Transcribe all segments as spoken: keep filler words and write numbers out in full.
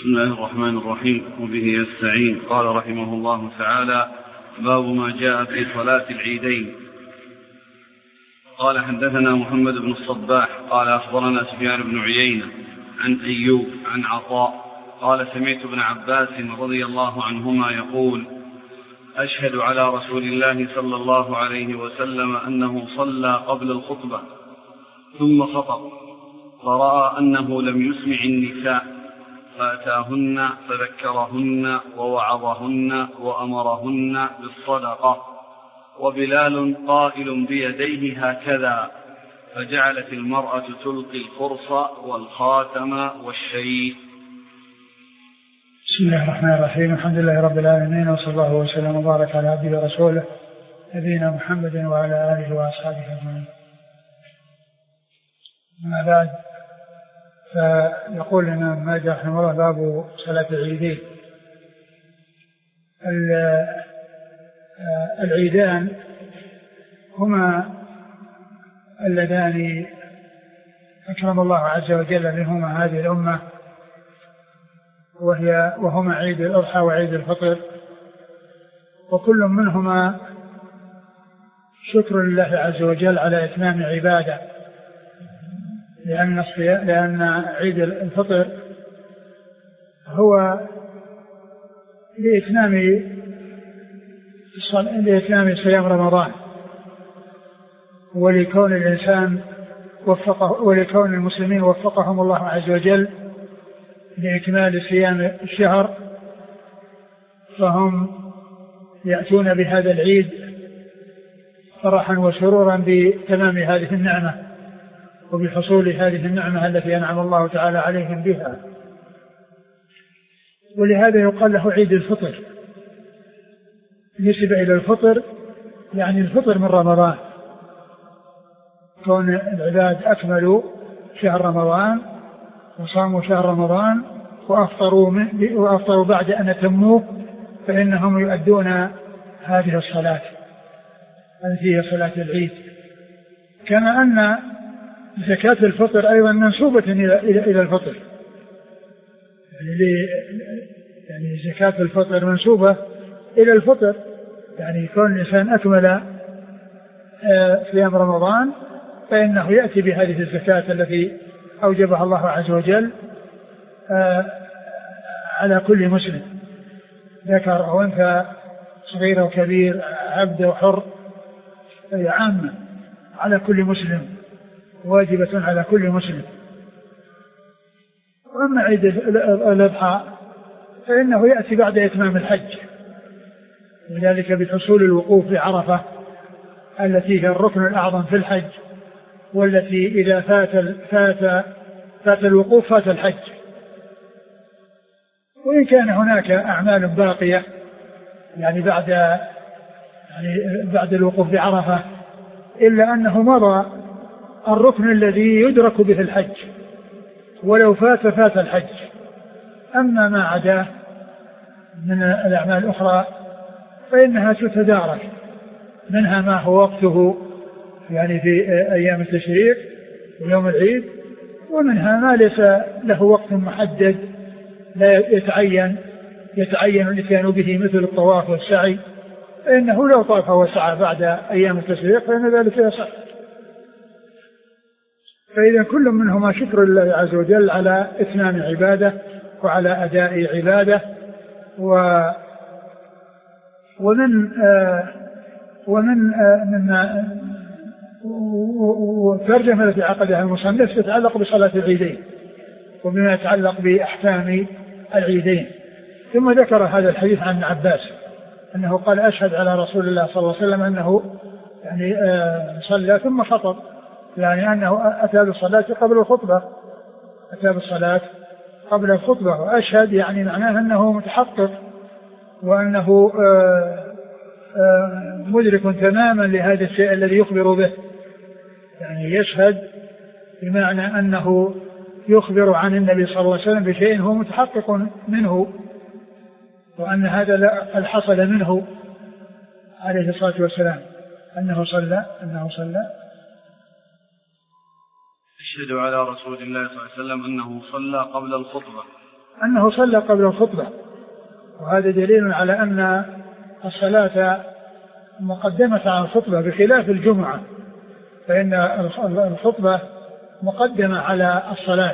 بسم الله الرحمن الرحيم، وبه يستعين. قال رحمه الله تعالى: باب ما جاء في صلاة العيدين. قال: حدثنا محمد بن الصباح قال أخبرنا سفيان بن عيينة عن أيوب عن عطاء قال: سمعت ابن عباس رضي الله عنهما يقول: أشهد على رسول الله صلى الله عليه وسلم أنه صلى قبل الخطبة ثم خطب، فرأى أنه لم يسمع النساء، فأتاهن فذكرهن ووعظهن وأمرهن بالصدقة، وبلال قائل بيديه هكذا، فجعلت المرأة تلقي القرص والخاتم والشيء. بسم الله الرحمن الرحيم. الحمد لله رب العالمين، وصلى الله وسلم وبارك على عبده ورسوله نبينا محمد وعلى آله وأصحابه أجمعين. أما بعد، فيقول الإمام ماجد رحمه الله: باب صلاة العيدين. العيدان هما اللذان أكرم الله عز وجل منهما هذه الأمة، وهي وهما عيد الأضحى وعيد الفطر، وكل منهما شكر لله عز وجل على إتمام عبادة، لأن لأن عيد الفطر هو لإتمام لإتمام صيام رمضان، ولكون الإنسان وفقه ولكون المسلمين وفقهم الله عز وجل لإكمال صيام الشهر، فهم يأتون بهذا العيد فرحا وسرورا بتمام هذه النعمة وبحصول هذه النعمة التي أنعم الله تعالى عليهم بها. ولهذا يقال له عيد الفطر، نسب إلى الفطر يعني الفطر من رمضان، كون العباد أكملوا شهر رمضان وصاموا شهر رمضان وأفطروا, وأفطروا بعد أن أتموه، فإنهم يؤدون هذه الصلاة التي هي صلاة العيد. كما أن زكاة الفطر أيضا منسوبة إلى الفطر، يعني زكاة الفطر منسوبة إلى الفطر، يعني كون الإنسان أكمل صيام رمضان فإنه يأتي بهذه الزكاة التي أوجبها الله عز وجل على كل مسلم، ذكر أو أنثى، صغير وكبير، عبد وحر، عامة على كل مسلم، واجبة على كل مسلم. وأما عيد الأضحى فإنه يأتي بعد إتمام الحج، وذلك بحصول الوقوف بعرفة التي هي الركن الأعظم في الحج، والتي إذا فات فات فات الوقوف فات الحج. وإن كان هناك أعمال باقية يعني بعد يعني بعد الوقوف بعرفة، إلا أنه مضى الركن الذي يدرك به الحج، ولو فات فات الحج. أما ما عداه من الأعمال الأخرى فإنها تتدارك، منها ما هو وقته يعني في أيام التشريق ويوم العيد، ومنها ما ليس له وقت محدد لا يتعين يتعين الاتيان به، مثل الطواف والسعي، فإنه لو طاف وسعى بعد أيام التشريق فإن ذلك يصح. فإذا كل منهما شكر لله عز وجل على إتمام عبادة وعلى أداء عبادة. و ومن آه ومن آه مما والترجمة التي عقدها المصنف تتعلق بصلاة العيدين وبما يتعلق بأحكام العيدين. ثم ذكر هذا الحديث عن ابن عباس أنه قال: أشهد على رسول الله صلى الله عليه وسلم أنه يعني آه صلى ثم خطب، يعني أنه أتى بالصلاة قبل الخطبة أتى بالصلاة قبل الخطبة. وأشهد يعني معناه أنه متحقق وأنه آه آه مدرك تماما لهذا الشيء الذي يخبر به، يعني يشهد بمعنى أنه يخبر عن النبي صلى الله عليه وسلم بشيء هو متحقق منه، وأن هذا قد حصل منه عليه الصلاة والسلام أنه صلى أنه صلى أشهد على رسول الله صلى الله عليه وسلم أنه صلى قبل الخطبة أنه صلى قبل الخطبة، وهذا دليل على أن الصلاة مقدمة على الخطبة بخلاف الجمعة، فإن الخطبة مقدمة على الصلاة.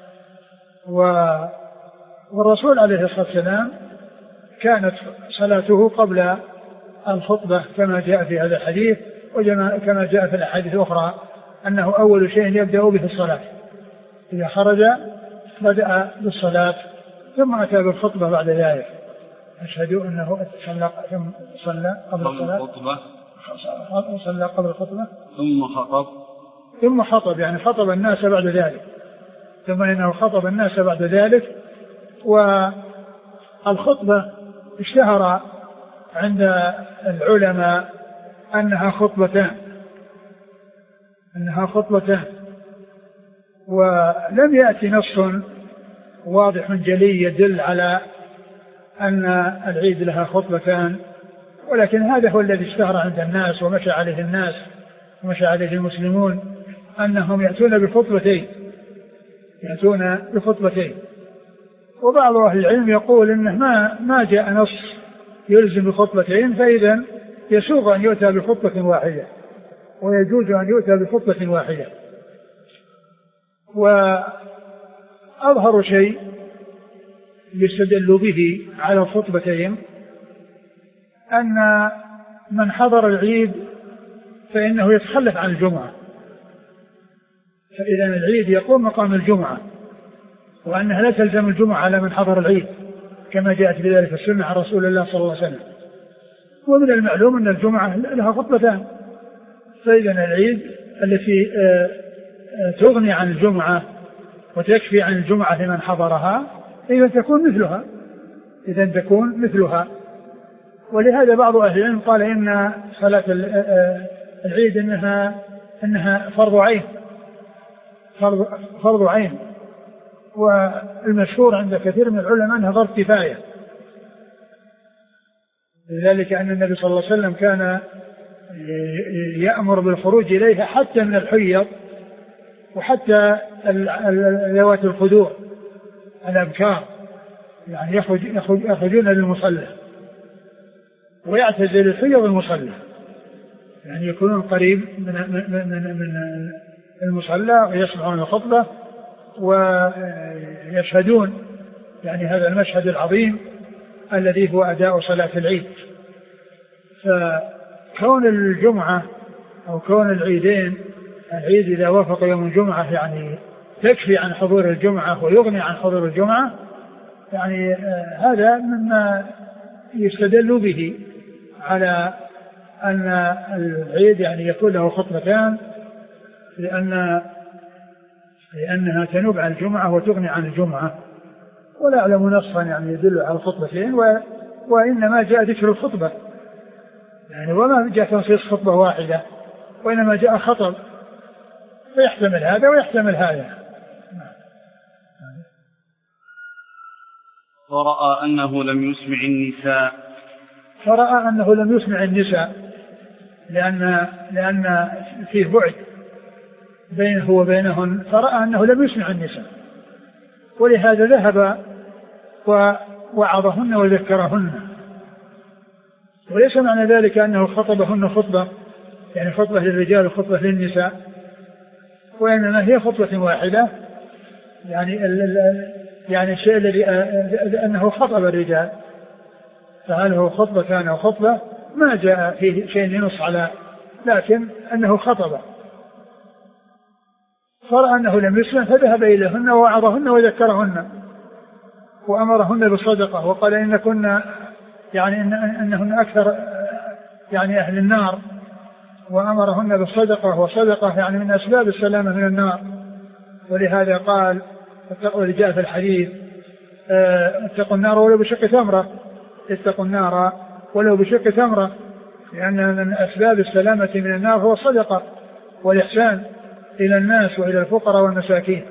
والرسول عليه الصلاة والسلام كانت صلاته قبل الخطبة كما جاء في هذا الحديث، وكما جاء في الأحاديث الأخرى أنه أول شيء يبدأ به الصلاة، إذا خرج بدأ بالصلاة ثم أتى بالخطبة بعد ذلك. أشهد أنه صلى قبل الصلاة صلى قبل الخطبة ثم خطب ثم خطب يعني خطب الناس بعد ذلك، ثم إنه خطب الناس بعد ذلك. والخطبة اشتهر عند العلماء أنها خطبتان أنها خطبتان ولم يأتي نص واضح جلي يدل على أن العيد لها خطبتان، ولكن هذا هو الذي اشتهر عند الناس ومشى عليه الناس ومشى عليه المسلمون، أنهم يأتون بخطبتين يأتون بخطبتين وبعض أهل العلم يقول إنه ما ما جاء نص يلزم بخطبتين، فإذا يسوغ أن يؤتى بخطبة واحدة ويجوز أن يؤتى بخطبة واحدة. وأظهر شيء يستدل به على الخطبتين أن من حضر العيد فإنه يتخلف عن الجمعة، فإذا العيد يقوم مقام الجمعة، وأنها لا تلزم الجمعة على من حضر العيد كما جاءت بذلك السنة عن رسول الله صلى الله عليه وسلم. ومن المعلوم أن الجمعة لها خطبتان، فإذا العيد التي تغني عن الجمعة وتكفي عن الجمعة لمن حضرها إذا تكون مثلها إذا تكون مثلها ولهذا بعض أهل العلم قال إن صلاة العيد إنها إنها فرض عين فرض, فرض عين والمشهور عند كثير من العلماء أنها فرض كفاية، لذلك أن النبي صلى الله عليه وسلم كان يأمر بالخروج إليها حتى من الحيض وحتى ذوات الخدور الأبكار، يعني يخرج يخرج يخرجون للمصلى ويعتزل الحيض المصلى، يعني يكونون قريب من من من, من المصلى ويسمعون الخطبة ويشهدون يعني هذا المشهد العظيم الذي هو أداء صلاة العيد. فكون الجمعة أو كون العيدين، العيد إذا وافق يوم الجمعة يعني تكفي عن حضور الجمعة ويغني عن حضور الجمعة، يعني هذا مما يستدل به على أن العيد يعني يكون له خطبتان، لأن لأنها تنوب عن الجمعة وتغني عن الجمعة. ولا أعلم نصا يعني يدل على الخطبتين، وإنما جاء ذكر الخطبة يعني وما جاء تنصيص خطبة واحدة، وإنما جاء خطب، فيحتمل هذا ويحتمل هذا. ورأى أنه لم يسمع النساء فرأى أنه لم يسمع النساء لأن لأن فيه بعد بينه وبينهن، فرأى أنه لم يسمع النساء، ولهذا ذهب ووعظهن وذكرهن. وليس معنى ذلك أنه خطبهن خطبة يعني خطبة للرجال وخطبة للنساء، وإنما هي خطبة واحدة، يعني يعني الشيء الذي أنه خطب الرجال، فهل هو خطبة كان أو خطبة ما جاء فيه شيء ينص على، لكن أنه خطب. فرأى أنه لم يسمع فذهب إليهن ووعظهن وذكرهن وأمرهن بالصدقة، وقال إن كنا يعني إن أنهن أكثر يعني أهل النار، وأمرهن بالصدقة، وصدقة يعني من أسباب السلامة من النار. ولهذا قال ولجاء في الحديث اتقوا النار ولو بشق تمرة اتقوا النار ولو بشق تمرة، لأن من أسباب السلامة من النار هو الصدقة والإحسان إلى الناس وإلى الفقراء والمساكين.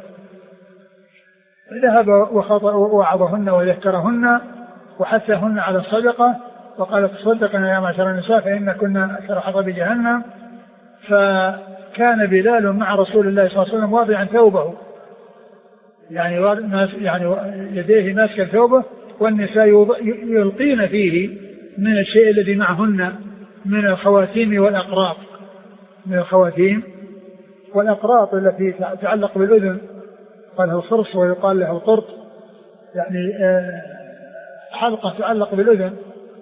ذهب ووعظهن وذكرهن وحثهن على الصدقة، وقال تصدقنا يا معشر النساء فإن كنا أكثر حظ بجهنم. فكان بلال مع رسول الله صلى الله عليه وسلم واضعا ثوبه يعني يعني يديه ماسكا ثوبه، والنساء يلقين فيه من الشيء الذي معهن من الخواتيم والأقراط، من الخواتيم والأقراط التي تتعلق بالأذن، قال له الخرص ويقال له القرط، يعني حلقة تعلق بالأذن.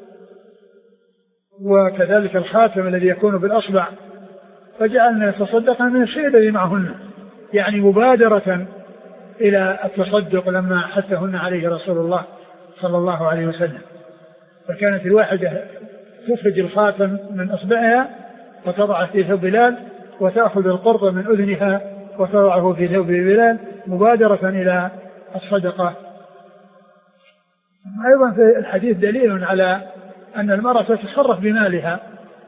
وكذلك الخاتم الذي يكون بالأصبع، فجعلنا يتصدقن من الشيء الذي معهن، يعني مبادرة إلى التصدق لما حثهن عليه رسول الله صلى الله عليه وسلم. فكانت الواحدة تخرج الخاتم من أصبعها وتضع في ثوب بلال، وتأخذ القرط من أذنها وتضعه في ثوب بلال مبادرة إلى الصدقة. أيضا في الحديث دليل على أن المرأة تتصرف بمالها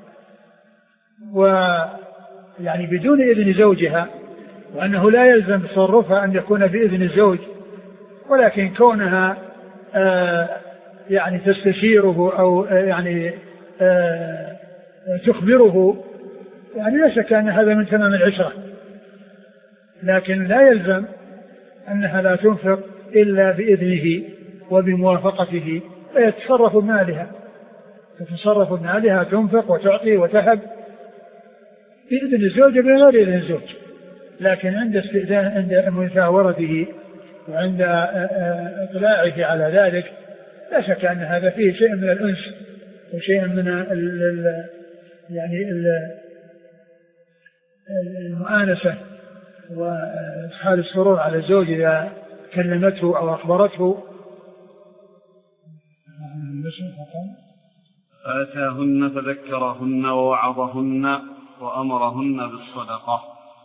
ويعني بدون إذن زوجها، وأنه لا يلزم تصرفها أن يكون بإذن الزوج، ولكن كونها آه يعني تستشيره أو آه يعني آه تخبره، يعني لا شك أن هذا من تمام العشرة، لكن لا يلزم أنها لا تنفق إلا بإذنه وبموافقته، فيتصرف بمالها، تتصرف بمالها، تنفق وتعطي وتهب بإذن الزوج بغير إذن الزوج، لكن عند استئذان، عند مشاورته وعند اطلاعه على ذلك، لا شك أن هذا فيه شيء من الأنس وشيء من ال ال يعني ال المؤانسة وإدخال السرور على الزوج إذا كلمته أو أخبرته. فأتاهن فذكرهن ووعظهن وأمرهن بالصدقة.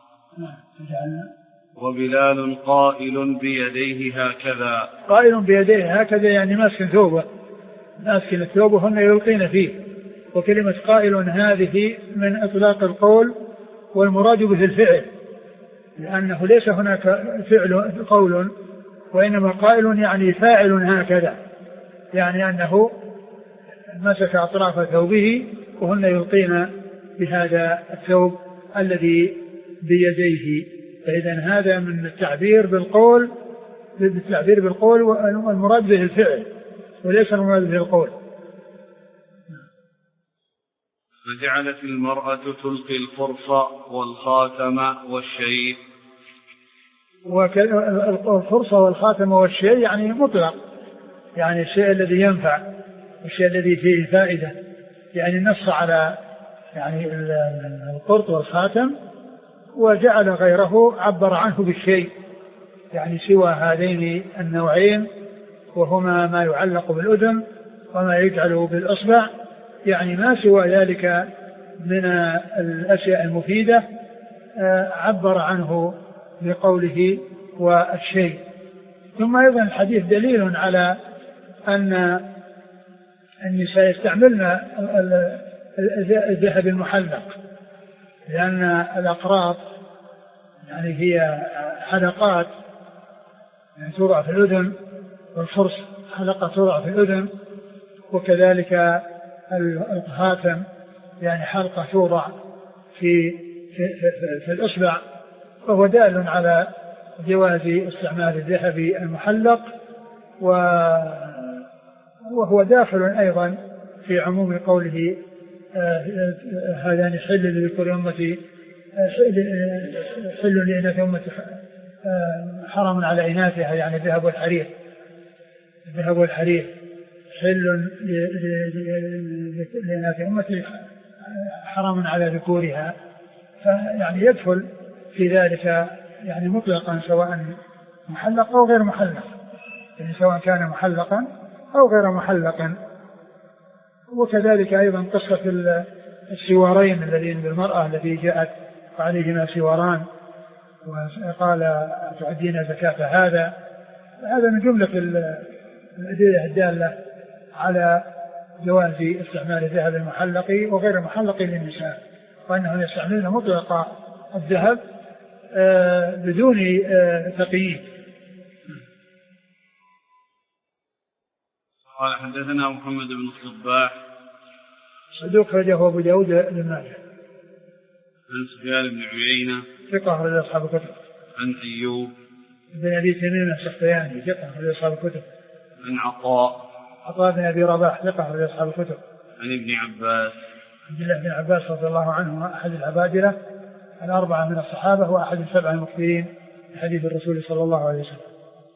وبلال قائل بيديه هكذا، قائل بيديه هكذا يعني ماسك ثوبه، ماسك الثوب وهن يلقين فيه. وكلمة قائل هذه من إطلاق القول، والمراد به الفعل، لأنه ليس هناك فعل قول، وإنما قائل يعني فاعل هكذا، يعني أنه مسك أطراف ثوبه وهن يلقين بهذا الثوب الذي بيديه. فإذا هذا من التعبير بالقول، بالتعبير بالقول، والمراد به الفعل وليس المراد به القول. فجعلت المرأة تلقي الفرص والخاتم والشيء. والفرصة والخاتم والشيء يعني مطلق، يعني الشيء الذي ينفع والشيء الذي فيه فائدة، يعني نص على يعني القرط والخاتم، وجعل غيره عبر عنه بالشيء، يعني سوى هذين النوعين، وهما ما يعلق بالأذن وما يجعل بالأصبع، يعني ما سوى ذلك من الأشياء المفيدة عبر عنه بقوله والشيء. ثم أيضا الحديث دليل على أن النساء يستعملن الذهب المحلق، لأن الأقراط يعني هي حلقات يعني توضع في الأذن، والفرص حلقة توضع في الأذن، وكذلك الخاتم يعني حلقة توضع في, في, في, في الإصبع، فهو دال على جواز استعمال الذهب المحلق، وهو داخل أيضا في عموم قوله هذان حل لذكور أمتي، حل لإناث أمتي حرام على إناثها، يعني الذهب والحرير، الذهب والحرير حل لإناث أمتي حرام على ذكورها، فيعني يدخل في ذلك يعني مطلقا سواء محلق أو غير محلق، يعني سواء كان محلقا أو غير محلقا. وكذلك أيضا قصة السوارين الذين بالمرأة التي جاءت وعليهما سواران وقال تعدين زكاة هذا، هذا من جملة الأدلة الدالة على جواز استعمال الذهب المحلق وغير المحلق للنساء، وأنهم يستعملون مطلق الذهب بدون تقييد. قال حدثنا محمد بن الصباح صدوق خرجه أبو داود بن ماجه. عن سفيان بن عيينة ثقة أخرج أصحاب الكتب. عن أيوب بن أبي تميم السختياني ثقة أخرج أصحاب الكتب. عن عطاء عطاء بن أبي رباح ثقة أخرج أصحاب الكتب. عن ابن عباس عبد الله بن عباس رضي الله عنه أحد العبادلة الأربعة من الصحابة وأحد السبعة المكثرين في حديث الرسول صلى الله عليه وسلم.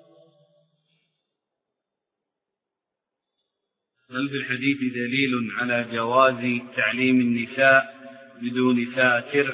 هل في الحديث دليل على جواز تعليم النساء بدون ساتر؟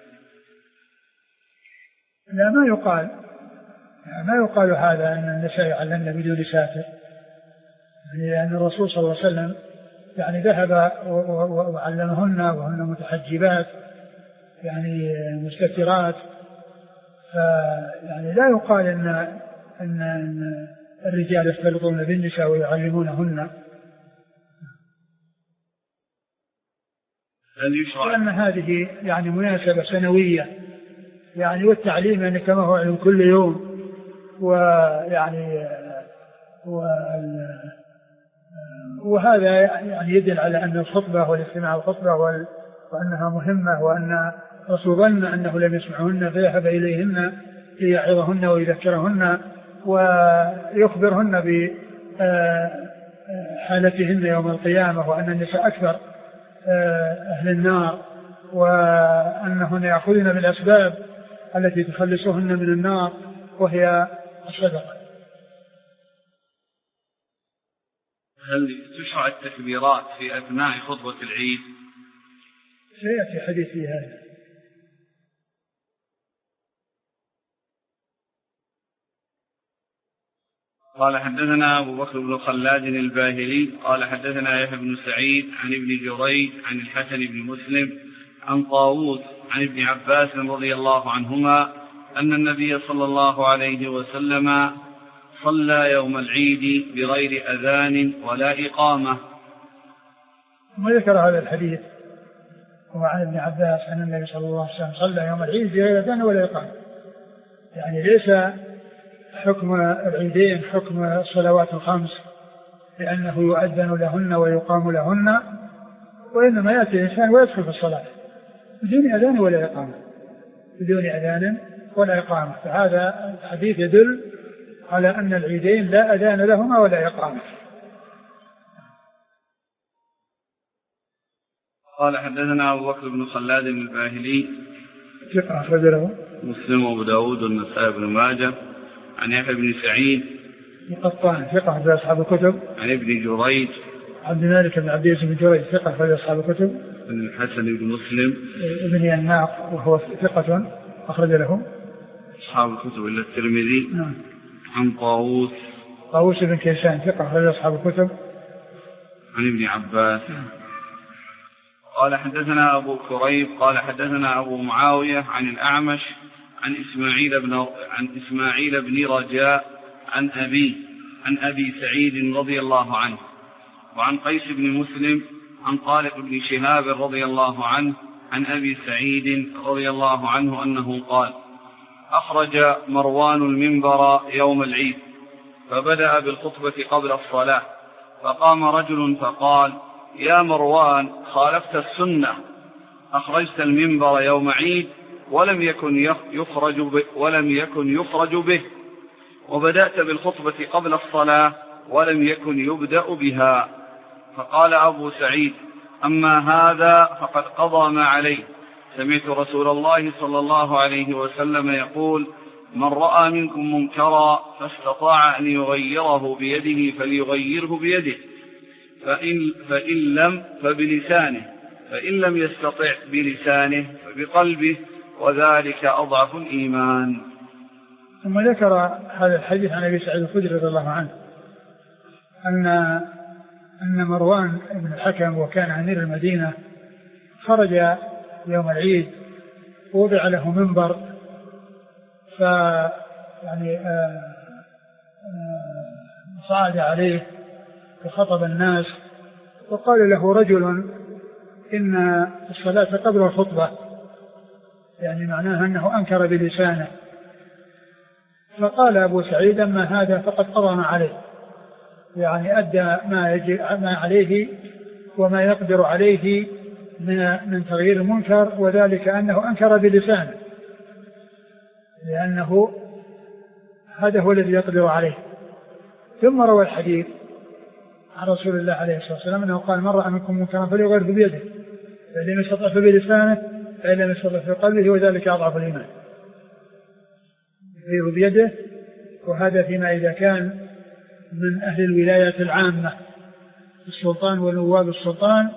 لا ما يقال ما يقال هذا أن النساء يعلمن بدون ساتر، يعني لأن الرسول صلى الله عليه وسلم يعني ذهب وعلمهن وهن متحجبات يعني مستترات، فيعني لا يقال إن, إن, إن الرجال يختلطون بالنساء ويعلمونهن، لأن هذه يعني مناسبة سنوية يعني، والتعليم يعني كما هو علم كل يوم، ويعني وهذا يعني يدل على أن الخطبة والاستماع الخطبة وأنها مهمة، وأن الرسول ظن أنه لم يسمعهن فيذهب إليهن ليعظهن ويذكرهن ويخبرهن بحالتهن يوم القيامة، وأن النساء أكثر أهل النار، وأنهن يأخذن بالأسباب التي تخلصهن من النار وهي الصدقة. هل تشرع التكبيرات في أثناء خطبة العيد؟ سيأتي حديث في هذا. قال حدثنا أبو بكر بن خلاد الباهلي قال حدثنا يحيى بن سعيد عن ابن جريج عن الحسن بن مسلم عن طاووس عن ابن عباس رضي الله عنهما أن النبي صلى الله عليه وسلم صلى يوم العيد بغير أذان ولا إقامة. ما ذكر هذا الحديث هو عن ابن عباس أن النبي صلى الله عليه وسلم صلى يوم العيد بغير أذان ولا إقامة، يعني ليس حكم العيدين حكم الصلوات الخمس لأنه يؤذن لهن ويقام لهن، وإنما يأتي الإنسان ويدخل في الصلاة بدون أذان ولا إقامة بدون أذان ولا إقامة، فهذا الحديث يدل على أن العيدين لا أذان لهما ولا إقامة. قال حدثنا أبو بكر بن خلاد الباهلي ثقة أخرج له مسلم وأبو داود والنسائي بن ماجه عن يحيى بن سعيد القطان ثقة في أصحاب الكتب عن ابن جريج عبد الملك بن عبد العزيز بن جريج ثقة في أصحاب الكتب عن الحسن بن مسلم ابن يناق وهو ثقة أخرج له أصحاب الكتب إلا الترمذي. نعم. عن طاووس طاووس بن كيسان ثقة في أصحاب الكتب عن ابن عباس. نعم. قال حدثنا أبو كريب قال حدثنا أبو معاوية عن الأعمش عن إسماعيل بن عن إسماعيل بن رجاء عن أبي عن أبي سعيد رضي الله عنه وعن قيس بن مسلم عن طارق بن شهاب رضي الله عنه عن أبي سعيد رضي الله عنه أنه قال: أخرج مروان المنبر يوم العيد فبدأ بالخطبة قبل الصلاة، فقام رجل فقال: يا مروان، خالفت السنة، أخرجت المنبر يوم عيد ولم يكن يخرج به ولم يكن يخرج به، وبدأت بالخطبة قبل الصلاة ولم يكن يبدأ بها. فقال أبو سعيد: أما هذا فقد قضى ما عليه، سمعت رسول الله صلى الله عليه وسلم يقول: من رأى منكم منكرا فاستطاع أن يغيره بيده فليغيره بيده، فإن, فإن لم فبلسانه، فإن لم يستطع بلسانه فبقلبه، وذلك أضعف الإيمان. ثم ذكر هذا الحديث عن أبي سعيد الخدري رضي الله عنه أن أن مروان بن الحكم وكان أمير المدينة خرج يوم العيد ووضع له منبر، ف يعني صعد عليه وخطب الناس، وقال له رجل: إن الصلاة قبل الخطبة، يعني معناها أنه أنكر بلسانه. فقال أبو سعيد: أما هذا فقد قضى ما عليه، يعني أدى ما, يجي ما عليه وما يقدر عليه من, من تغيير المنكر، وذلك أنه أنكر بلسانه، لأنه هذا هو الذي يقدر عليه. ثم روى الحديث عن رسول الله عليه الصلاة والسلام أنه قال: من رأى منكم منكرا فليغيره بيده، فإن لم يستطع فبلسانه، فإن لم يستطع في قلبه، وذلك أضعف الإيمان. يغير بيده، وهذا فيما إذا كان من أهل الولاية العامة، السلطان ونواب السلطان،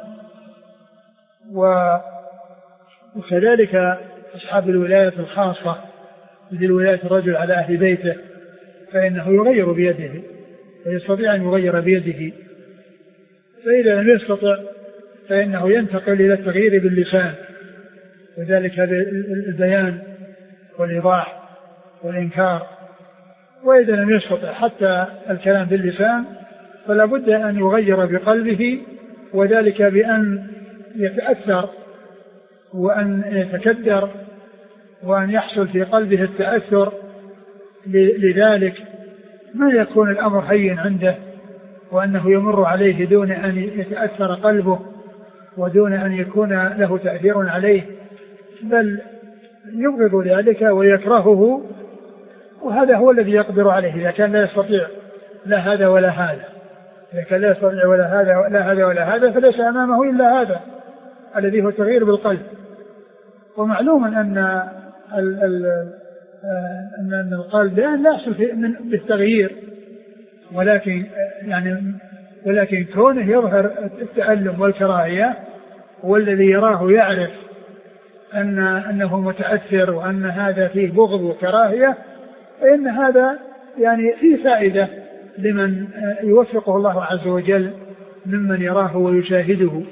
وكذلك أصحاب الولاية الخاصة مثل ولاية الرجل على أهل بيته، فإنه يغير بيده ويستطيع أن يغير بيده. فإذا لم يستطع فإنه ينتقل إلى التغيير باللسان، وذلك بالبيان والإيضاح والإنكار. وإذا لم يستطع حتى الكلام باللسان فلا بد أن يغير بقلبه، وذلك بأن يتأثر وأن يتكدر وأن يحصل في قلبه التأثر لذلك، ما يكون الأمر هين عنده وأنه يمر عليه دون أن يتأثر قلبه ودون أن يكون له تأثير عليه، بل يبغض ذلك ويكرهه. وهذا هو الذي يقدر عليه. إذا كان لا يستطيع لا هذا ولا هذا، إذا كان لا يستطيع ولا هذا لا هذا ولا هذا، فليس أمامه إلا هذا الذي هو تغيير بالقلب. ومعلوم أن ال ال أن القلب لا يحصل بالتغيير، ولكن يعني ولكن كونه يظهر التألم والكراهية، والذي يراه يعرف أن أنه متأثر وأن هذا فيه بغض وكراهية، فإن هذا يعني فيه فائدة لمن يوفقه الله عز وجل ممن يراه ويشاهده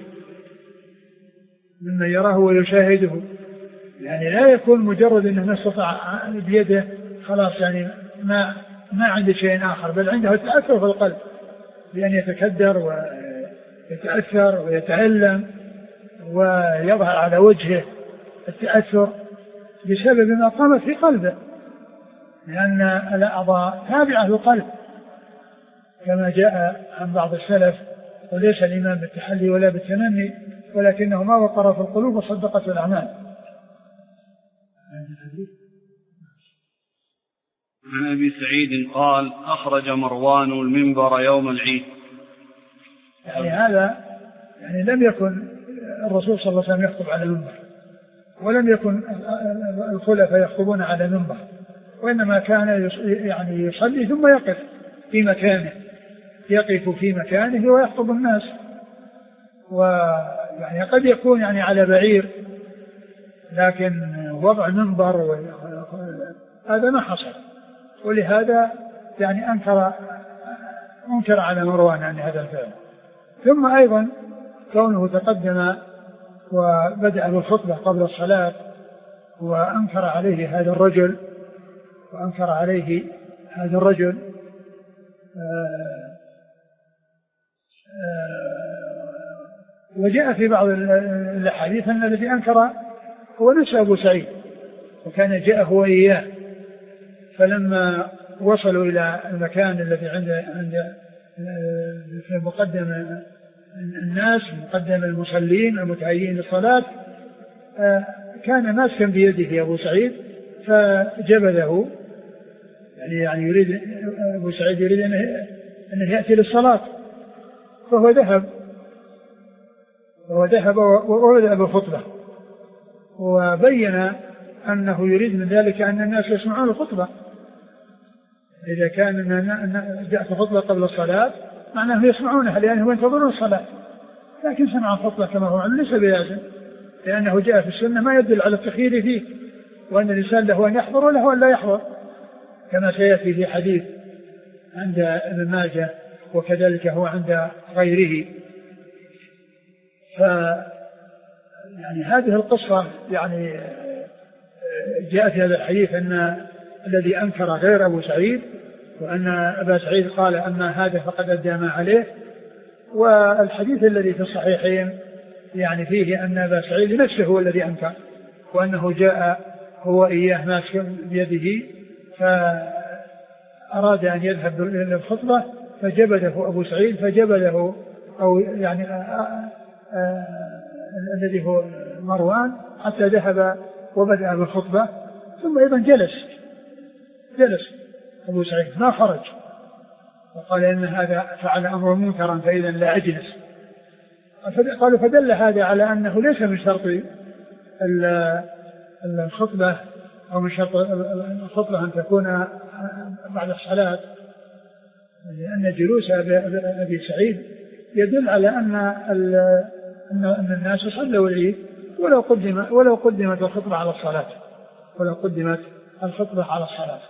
ممن يراه ويشاهده يعني لا يكون مجرد أنه ما استطاع بيده خلاص يعني ما ما عنده شيء آخر، بل عنده التأثر في القلب بأن يتكدر ويتأثر ويتألم ويظهر على وجهه التأثر بسبب ما قامت في قلبه، لأن الأعضاء تابعة للقلب كما جاء عن بعض السلف: وليس الإيمان بالتحلي ولا بالتمني، ولكنه ما وقر في القلوب وصدقت الأعمال. عن أبي سعيد قال: أخرج مروان المنبر يوم العيد. يعني هذا يعني لم يكن الرسول صلى الله عليه وسلم يخطب على المنبر، ولم يكن الخلفاء يخطبون على منبر، وإنما كان يعني يصلي ثم يقف في مكانه يقف في مكانه ويخطب الناس. ويعني قد يكون يعني على بعير، لكن وضع منبر هذا ما حصل، ولهذا يعني أنكر أنكر على مروان عن هذا الفعل. ثم أيضا كونه تقدم وبدأ بالخطبة قبل الصلاة وأنكر عليه هذا الرجل وأنكر عليه هذا الرجل آآ آآ وجاء في بعض الحديث أن الذي أنكر هو نفس أبو سعيد، وكان جاء هو إياه. فلما وصلوا إلى المكان الذي عند عند في مقدم الناس مقدم المصلين المتهيئين للصلاة، كان ماسكا بيده أبو سعيد فجبله، يعني يعني يريد أبو سعيد يريد أنه يأتي للصلاة، فهو ذهب وهو ذهب وبدأ بالخطبة، وبين أنه يريد من ذلك أن الناس يسمعون الخطبة. إذا كان جاءت خطبة قبل الصلاة معناه يسمعونها لأنهم ينتظرون الصلاة، لكن سمع الخطبة كما هو عنه ليس بلازم، لأنه جاء في السنة ما يدل على التخيير فيه، وأن الإنسان له أن يحضر وله أن لا يحضر، كما سيأتي في حديث عند ابن ماجه وكذلك هو عند غيره. ف يعني هذه القصة يعني جاء في هذا الحديث أن الذي أنكر غير أبو سعيد، وأن أبا سعيد قال أما هذا فقد أدى ما عليه. والحديث الذي في الصحيحين يعني فيه أن أبا سعيد نفسه هو الذي أنكر، وأنه جاء هو إياه ماسك بيده فأراد أن يذهب للخطبة فجبده أبو سعيد فجبده أو يعني آآ آآ الذي هو مروان حتى ذهب وبدأ بالخطبة، ثم أيضا جلس جلس أبو سعيد ما خرج وقال إن هذا فعل أمر منكرا فإذا لا أجلس. قالوا فدل هذا على أنه ليس من شرط الخطبة أو من شرط الخطبة أن تكون بعد الصلاة، لأن جلوس أبي سعيد يدل على أن أن الناس صلوا العيد ولو قدم ولو قدمت الخطبة على الصلاة ولو قدمت الخطبة على الصلاة.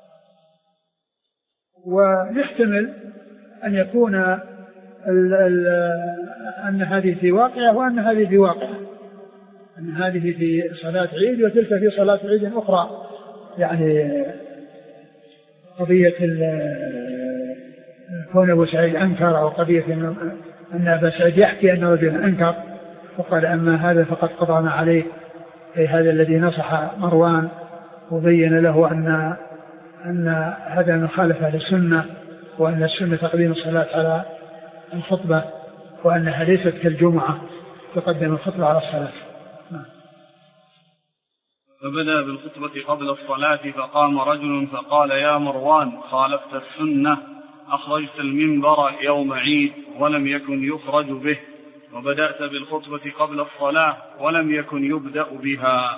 ويحتمل أن يكون ال ال أن هذه في واقعة وأن هذه في واقعة، أن هذه في صلاة عيد وتلك في صلاة عيد أخرى. يعني قضية كون أبو سعيد أنكر أو قضية أن أبا سعيد يحكي أن رجلا أنكر وقال أما هذا فقد قضى ما عليه، أي هذا الذي نصح مروان وبين له أن أن هذا مخالفة للسنة، وأن السنة تقديم الصلاة على الخطبة، وأنها ليست كالجمعة تقدم الخطبة على الصلاة. فبدأ بالخطبة قبل الصلاة فقام رجل فقال يا مروان خالفت السنة، أخرجت المنبر يوم عيد ولم يكن يخرج به، وبدأت بالخطبة قبل الصلاة ولم يكن يبدأ بها.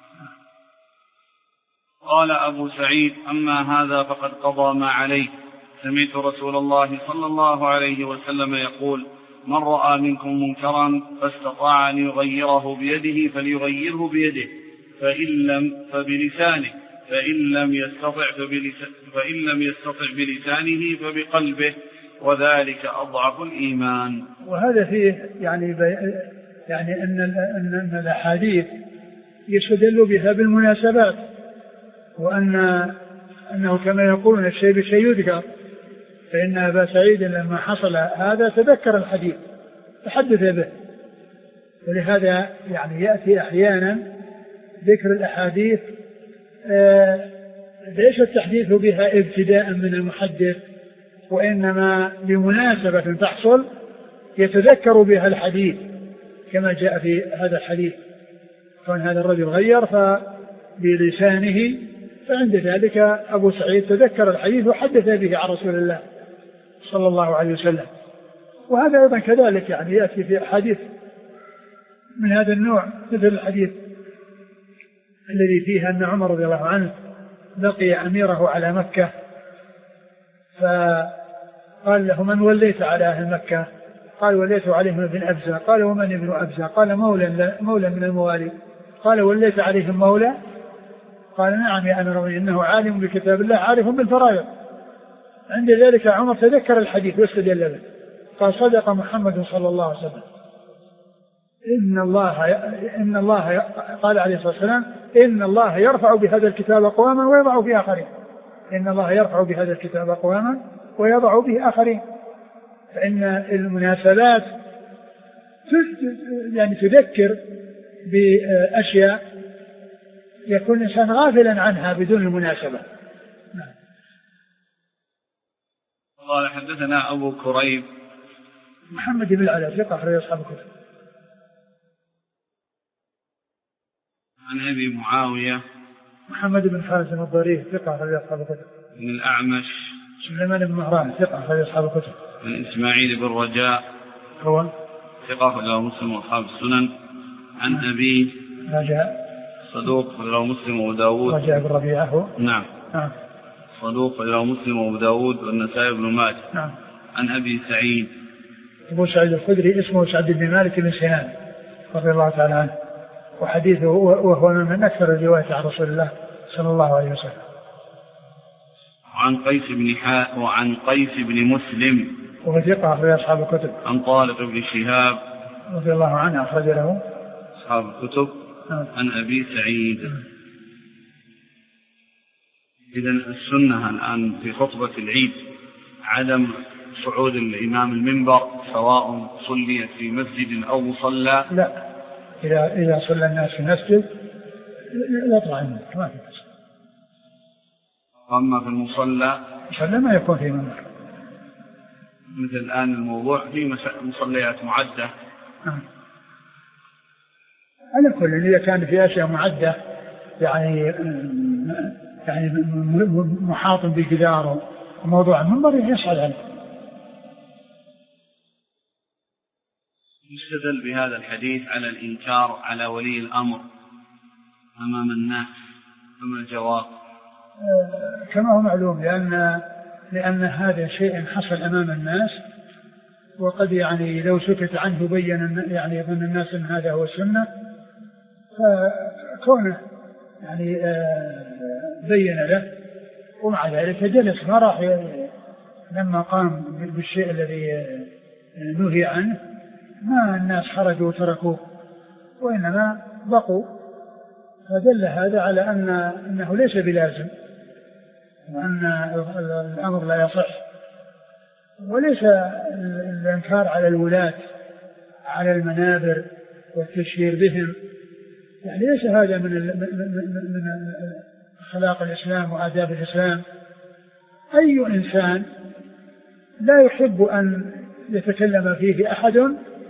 قال أبو سعيد أما هذا فقد قضى ما عليه، سمعت رسول الله صلى الله عليه وسلم يقول من رأى منكم منكرا فاستطاع أن يغيره بيده فليغيره بيده، فإن لم فبلسانه، فإن لم يستطع فإن لم يستطع بلسانه فبقلبه، وذلك أضعف الإيمان. وهذا فيه يعني يعني أن أن الأحاديث يستدل بها بالمناسبات، وأن أنه كما يقولون الشيء بالشيء يذكر، فإن أبا سعيد لما حصل هذا تذكر الحديث تحدث به، ولهذا يعني يأتي أحيانا ذكر الأحاديث ليس التحديث بها ابتداء من المحدث، وإنما بمناسبة تحصل يتذكر بها الحديث، كما جاء في هذا الحديث كون هذا الرجل غير فبلسانه، فعند ذلك أبو سعيد تذكر الحديث وحدث به عن رسول الله صلى الله عليه وسلم. وهذا أيضا كذلك يعني يأتي في حديث من هذا النوع، مثل الحديث الذي فيه أن عمر رضي الله عنه لقي أميره على مكة فقال له من وليت على أهل مكة؟ قال وليت عليهم ابن أبزة. قال ومن ابن أبزة؟ قال مولى مولى من الموالي. قال وليت عليهم مولى؟ قال نعم يا أمير المؤمنين إنه عالم بكتاب الله عارف بالفرائض. عند ذلك عمر تذكر الحديث واستدل به، قال صدق محمد صلى الله عليه وسلم إن الله إن الله قال عليه الصلاة والسلام إن الله يرفع بهذا الكتاب أقواما ويضع به آخرين، إن الله يرفع بهذا الكتاب أقواما ويضع به آخرين. فإن المناسبات يعني تذكر بأشياء يكون الإنسان غافلا عنها بدون المناسبة. قال حدثنا أبو كريب محمد بن العلاء ثقة أخرج أصحاب الكتب. عن أبي معاوية محمد بن خالد الضرير ثقة أخرج أصحاب الكتب. من الأعمش سليمان بن مهران ثقة أخرج أصحاب الكتب. من إسماعيل بن رجاء هو ثقة أخرج مسلم وأصحاب السنن. عن أبي رجاء صدوق أخرج مسلم وداود. رجاء بن ربيعة هو نعم نعم صدوق أخرج مسلم وداود والنسائي بن ماجه. نعم. عن أبي سعيد أبو سعيد الخدري اسمه سعد بن مالك بن سنان رضي الله تعالى عنه، وحديثه وهو من أكثر الروايات عن رسول الله صلى الله عليه وسلم. عن قيس بن حاء وعن قيس بن مسلم وهو ثقة أخرج أصحاب الكتب. عن طارق بن شهاب رضي الله عنه أخرج له أصحاب الكتب. عن أبي سعيد. إذن السنة الآن في خطبة العيد عدم صعود الإمام المنبر سواء صلي في مسجد أو مصلى. لا، إذا إذا صلى الناس في مسجد يطلع منه ما في مسجد. أما في المصلى مصلى ما يكون في منبر. مثل الآن الموضوع في مصليات معدة. نعم. على كل إذا كان في أشياء معدة يعني يعني محاط بجدار وموضوع المنبر يصعد عليه. يستدل بهذا الحديث على الإنكار على ولي الأمر أمام الناس، أمام الجواب. آه كما هو معلوم، لأن لأن هذا شيء حصل أمام الناس، وقد يعني لو سكت عنه بين يعني يظن الناس أن هذا هو السنة، فكونه يعني آه بين له، ومع ذلك جلس ما راح لما قام بالشيء الذي نهي عنه. ما الناس خرجوا وتركوه، وإنما بقوا. فدل هذا على أن أنه ليس بلازم، وأن الأمر لا يصح. وليس الإنكار على الولاة على المنابر والتشهير بهم، يعني ليس هذا من من أخلاق الإسلام وآداب الإسلام. أي إنسان لا يحب أن يتكلم فيه أحد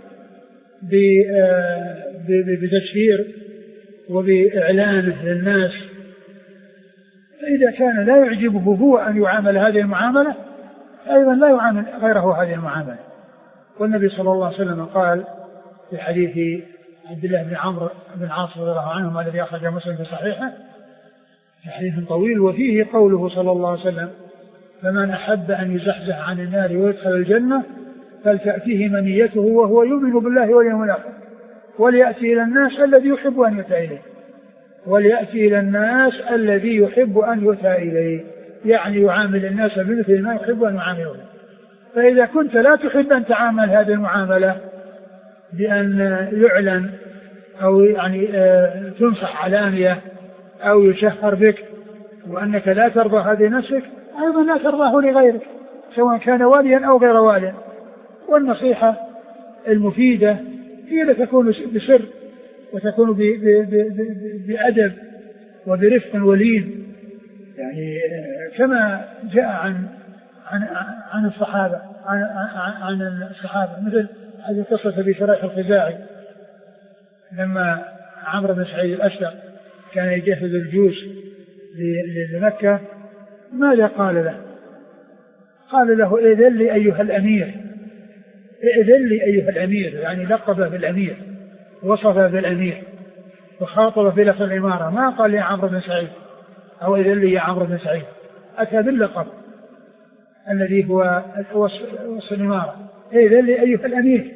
بتشهير وبإعلانه للناس، فإذا كان لا يعجبه هو أن يعامل هذه المعاملة، أيضا لا يعامل غيره هذه المعاملة. والنبي صلى الله عليه وسلم قال في حديث عبد الله بن عمرو بن العاص رضي الله عنهما الذي أخرجه مسلم في صحيحه في حديث طويل، وفيه قوله صلى الله عليه وسلم: فمن أحب أن يزحزح عن النار ويدخل الجنة فلتأتيه منيته وهو يؤمن بالله واليوم الآخر وليأتي إلى الناس الذي يحب أن يؤتى إليه وليأتي إلى الناس الذي يحب أن يؤتى إليه، يعني يعامل الناس بمثل ما يحب أن يعاملون. فإذا كنت لا تحب أن تعامل هذه المعاملة بأن يعلن أو يعني تنصح علانية أو يشهر بك، وأنك لا ترضى هذه نفسك، أيضا لا ترضاه لغيرك سواء كان واليا أو غير والي. والنصيحة المفيدة هي لا تكون بسر، وتكون بأدب وبرفق ولين، يعني كما جاء عن عن عن الصحابة عن عن الصحابة مثل هذه القصة في شريح الخزاعي لما عمرو بن سعيد الأشدق كان يجهز الجيوش لمكة، ماذا قال له؟ قال له: إذن لي أيها الأمير، إذن لي أيها الأمير، يعني لقب بالأمير، وصف بالأمير، وخاطب في لفظ الإمارة. ما قال يا عمرو بن سعيد أو إذن لي يا عمرو بن سعيد، أتى باللقب الذي هو وصف الإمارة: إذن لي أيها الأمير.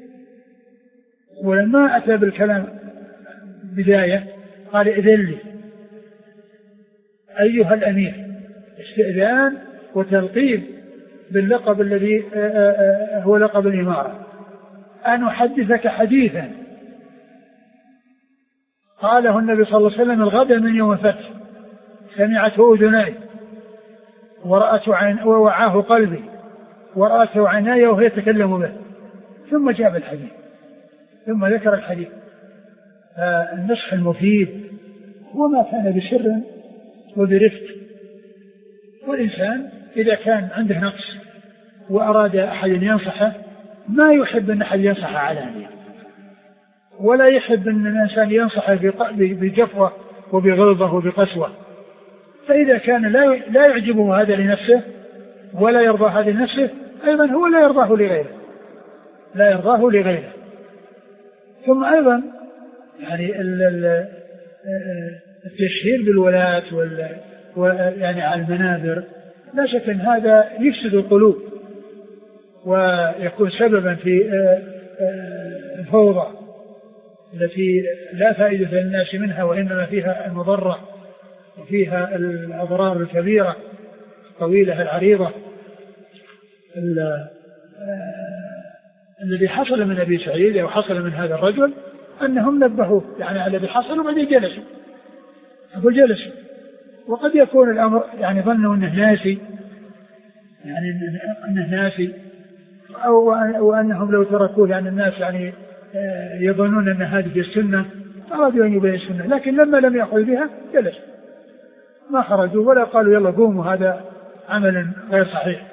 ولما أتى بالكلام بداية قال: إذن لي أيها الأمير، استئذان وتلقيب باللقب الذي هو لقب الإمارة. أن أحدثك حديثا قاله النبي صلى الله عليه وسلم الغد من يوم الفتح، سمعته أذناي ورأته عين ووعاه قلبي ورأته عيناي وهو يتكلم به. ثم جاب الحديث، ثم ذكر الحديث. النصح المفيد هو ما كان بسر وبرفق. والإنسان إذا كان عنده نقص وأراد أحد ينصحه، ما يحب أن أحد ينصح علانية، ولا يحب أن الإنسان ينصحه بجفوة وبغلظة وبقسوة. فإذا كان لا يعجبه هذا لنفسه ولا يرضى هذا لنفسه، أيضا هو لا يرضاه لغيره لا يرضاه لغيره ثم أيضا يعني التشهير بالولاة يعني على المنابر، لا شك أن هذا يفسد القلوب ويكون سببا في الفوضى التي لا فائدة للناس منها، وإنما فيها المضرة وفيها الأضرار الكبيرة الطويلة العريضة. الذي حصل من أبي سعيد أو حصل من هذا الرجل أنهم نبهوه يعني على الذي حصل، وبعدين جلسوا أقول جلسوا وقد يكون الأمر يعني ظنوا أنه ناسي، يعني أنه ناسي أو وأنهم لو تركوه يعني الناس يعني يظنون أن هذه السنة، أرادوا أن يبين السنة، لكن لما لم يأخذ بها جلس، ما خرجوا ولا قالوا يلا قوموا هذا عمل غير صحيح.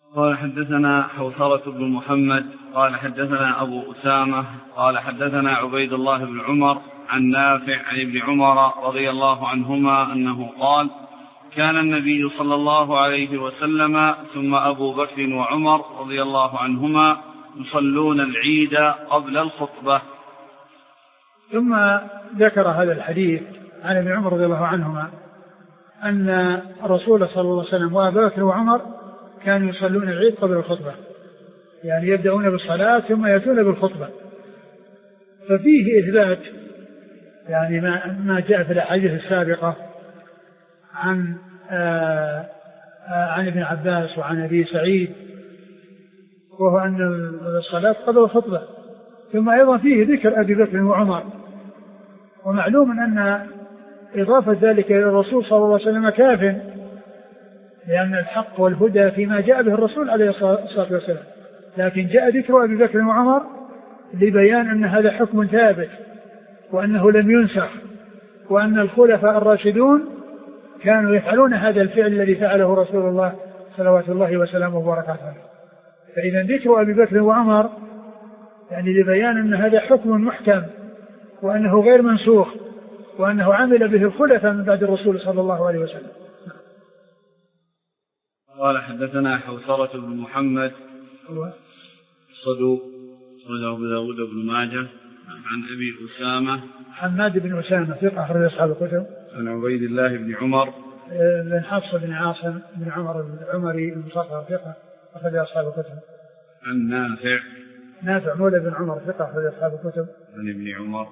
قال حدثنا حوثرة بن محمد قال حدثنا أبو أسامة قال حدثنا عبيد الله بن عمر عن نافع عن ابن عمر رضي الله عنهما أنه قال كان النبي صلى الله عليه وسلم ثم أبو بكر وعمر رضي الله عنهما يصلون العيد قبل الخطبة. ثم ذكر هذا الحديث عن ابن عمر رضي الله عنهما أن الرسول صلى الله عليه وسلم وأبو بكر وعمر كانوا يصلون العيد قبل الخطبة، يعني يبدأون بالصلاة ثم يأتون بالخطبة. ففيه إثبات يعني ما, ما جاء في الأحاديث السابقة عن آآ آآ عن ابن عباس وعن أبي سعيد، وهو أن الصلاة قبل الخطبة. ثم أيضا فيه ذكر أبي بكر وعمر، ومعلوم أن إضافة ذلك إلى الرسول صلى الله عليه وسلم كاف، لأن الحق والهدى فيما جاء به الرسول عليه الصلاة والسلام، لكن جاء ذكر أبي بكر وعمر لبيان أن هذا حكم ثابت وأنه لم ينسخ، وأن الخلفاء الراشدون كانوا يفعلون هذا الفعل الذي فعله رسول الله صلوات الله وسلامه وبركاته. فإذا ذكر أبي بكر وعمر يعني لبيان أن هذا حكم محكم وأنه غير منسوخ، وأنه عمل به الخلفاء من بعد الرسول صلى الله عليه وسلم. قال حدثنا حوثرة بن محمد صدوق أخرجه أبو داود بن ماجه عن أبي أسامة حماد بن أسامة ثقة أخرج أصحاب الكتب عن عبيد الله بن عمر بن حفص بن عاصم بن عمر العمري المصغر ثقة أخرج أصحاب الكتب عن نافع نافع مولى بن عمر ثقة أخرج أصحاب الكتب عن ابن عمر.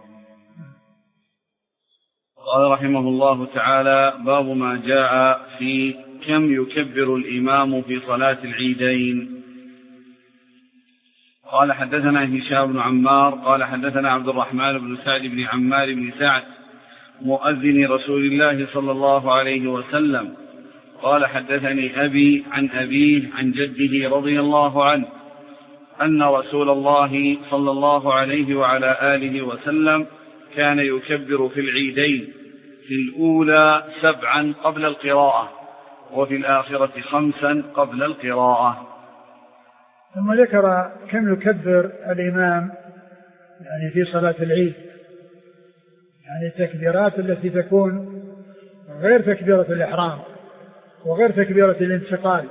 قال رحمه الله تعالى باب ما جاء في كم يكبر الإمام في صلاة العيدين. قال حدثنا هشام بن عمار قال حدثنا عبد الرحمن بن سعد بن عمار بن سعد مؤذن رسول الله صلى الله عليه وسلم قال حدثني أبي عن أبيه عن جده رضي الله عنه أن رسول الله صلى الله عليه وعلى آله وسلم كان يكبر في العيدين في الأولى سبعا قبل القراءة وفي الآخرة خمسا قبل القراءة. ثم ذكر كم يكبر الإمام يعني في صلاة العيد، يعني التكبيرات التي تكون غير تكبيرة الإحرام وغير تكبيرة الانتقال.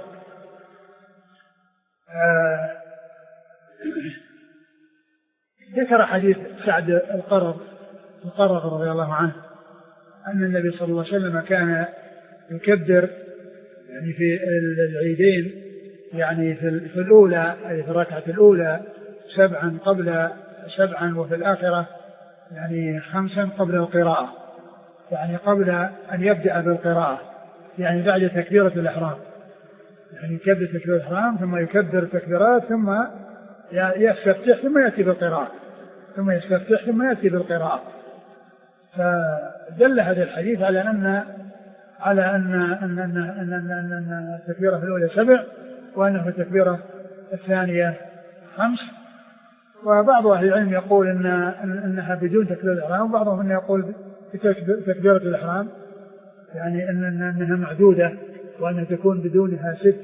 آه ذكر حديث سعد القرظ القرظ رضي الله عنه أن النبي صلى الله عليه وسلم كان يكبر يعني في العيدين يعني في الأولى أي في الركعة الأولى سبعا قبل سبعا وفي الآخرة يعني خمسا قبل القراءة، يعني قبل أن يبدأ بالقراءة، يعني بعد تكبيرة الإحرام، يعني يكبر تكبيرة الإحرام ثم يكبر تكبيرات ثم يستفتح ثم يأتي بالقراءة ثم يستفتح ثم يأتي بالقراءة. فدل هذا الحديث على أن على أن أن أن أن أن أن التكبيرة في الأولى سبع وأنه التكبيرة الثانية خمس. وبعض أهل العلم يقول إن أنها بدون تكبيرة الإحرام، وبعضهم أنه يقول بتكبيرة الإحرام يعني أن أنها معدودة وأنها تكون بدونها ست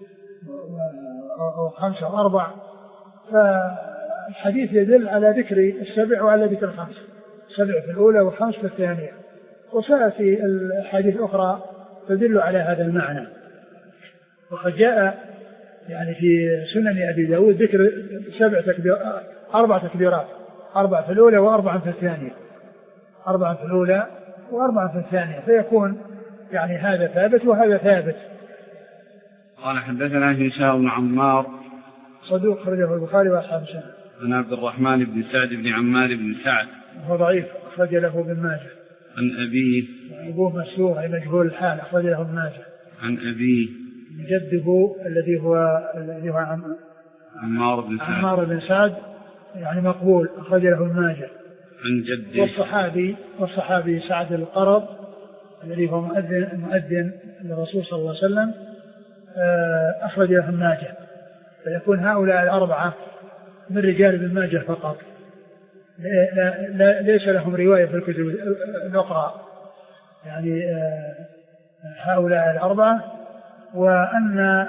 أو خمسة أو أربع. فالحديث يدل على ذكر السبع وعلى ذكر الخمس، سبع في الأولى وخمس في الثانية، وسيأتي الحديث الأخرى تدل على هذا المعنى. وقد جاء يعني في سنن أبي داود ذكر سبع تكبير أربع تكبيرات، أربع في الأولى وأربع في الثانية، أربع في الأولى وأربع في الثانية، فيكون يعني هذا ثابت وهذا ثابت. قال حدثنا هشام بن عمار صدوق خرجه البخاري وأصحاب السنن. عن عبد الرحمن بن سعد بن عمار بن سعد وهو ضعيف أخرج له ابن ماجه. عن أبيه أبوه مسلوق أي مجهول الحال أخرج له ابن ماجه. عن أبيه جده الذي هو الذي هو عمار بن سعد عمار بن سعد يعني مقبول أخرج له ابن ماجه. عن جده والصحابي والصحابي سعد القرظ الذي هو مؤذن مؤذن للرسول صلى الله عليه وسلم أخرج له ابن ماجه. فيكون هؤلاء الأربعة من رجال ابن ماجه فقط، لا لا ليس لهم رواية في الكتب الأخرى، يعني هؤلاء الأربعة. وأن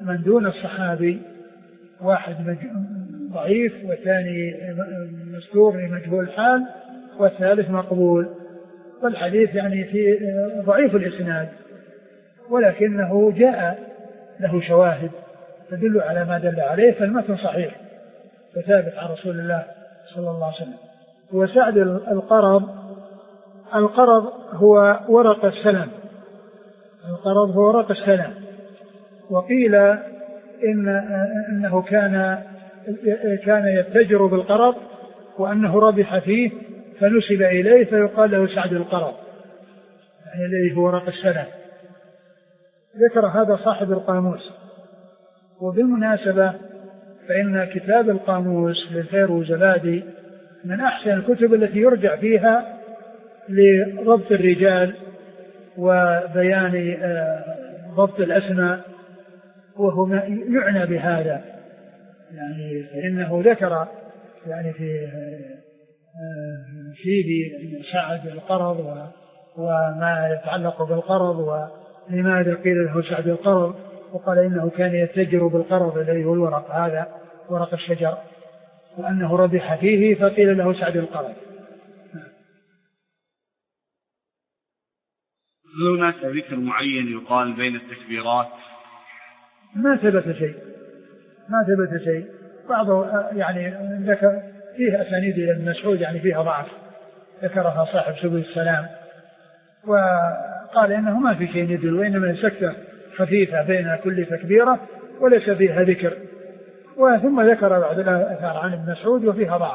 من دون الصحابي واحد ضعيف والثاني مستور مجهول الحال والثالث مقبول، والحديث يعني في ضعيف الإسناد ولكنه جاء له شواهد تدل على ما دل عليه، فالمتن صحيح وثابت عن رسول الله صلى الله عليه وسلم. وسعد القرض، القرض هو ورق السلم، القرض هو ورق السلم. وقيل إن إنه كان كان يتجر بالقرض وأنه ربح فيه فنسب إليه فيقال له سعد القرض، يعني الذي هو ورق السلم. ذكر هذا صاحب القاموس. وبالمناسبة فإن كتاب القاموس للفيروزبادي من أحسن الكتب التي يرجع فيها لضبط الرجال وبيان ضبط الأسماء، وهو يعنى بهذا، يعني فإنه ذكر يعني في فيه سعد القرض وما يتعلق بالقرض ولماذا قيل له سعد القرض، وقال إنه كان يتجر بالقرض الذي هو الورق، هذا ورق الشجر، وأنه ربح فيه فقيل له سعد القرض. هل هناك ذكر معين يقال بين التكبيرات؟ ما ثبت شيء، ما ثبت شيء. بعضه يعني ذكر فيه أسانيد إلى ابن مسعود يعني فيها ضعف، ذكرها صاحب سبل السلام وقال إنه ما في شيء يدل، وإنما سكتة خفيفة بين كل تكبيرة وليس فيها ذكر. وثم ذكر بعض الآثار عن ابن مسعود وفيها ضعف.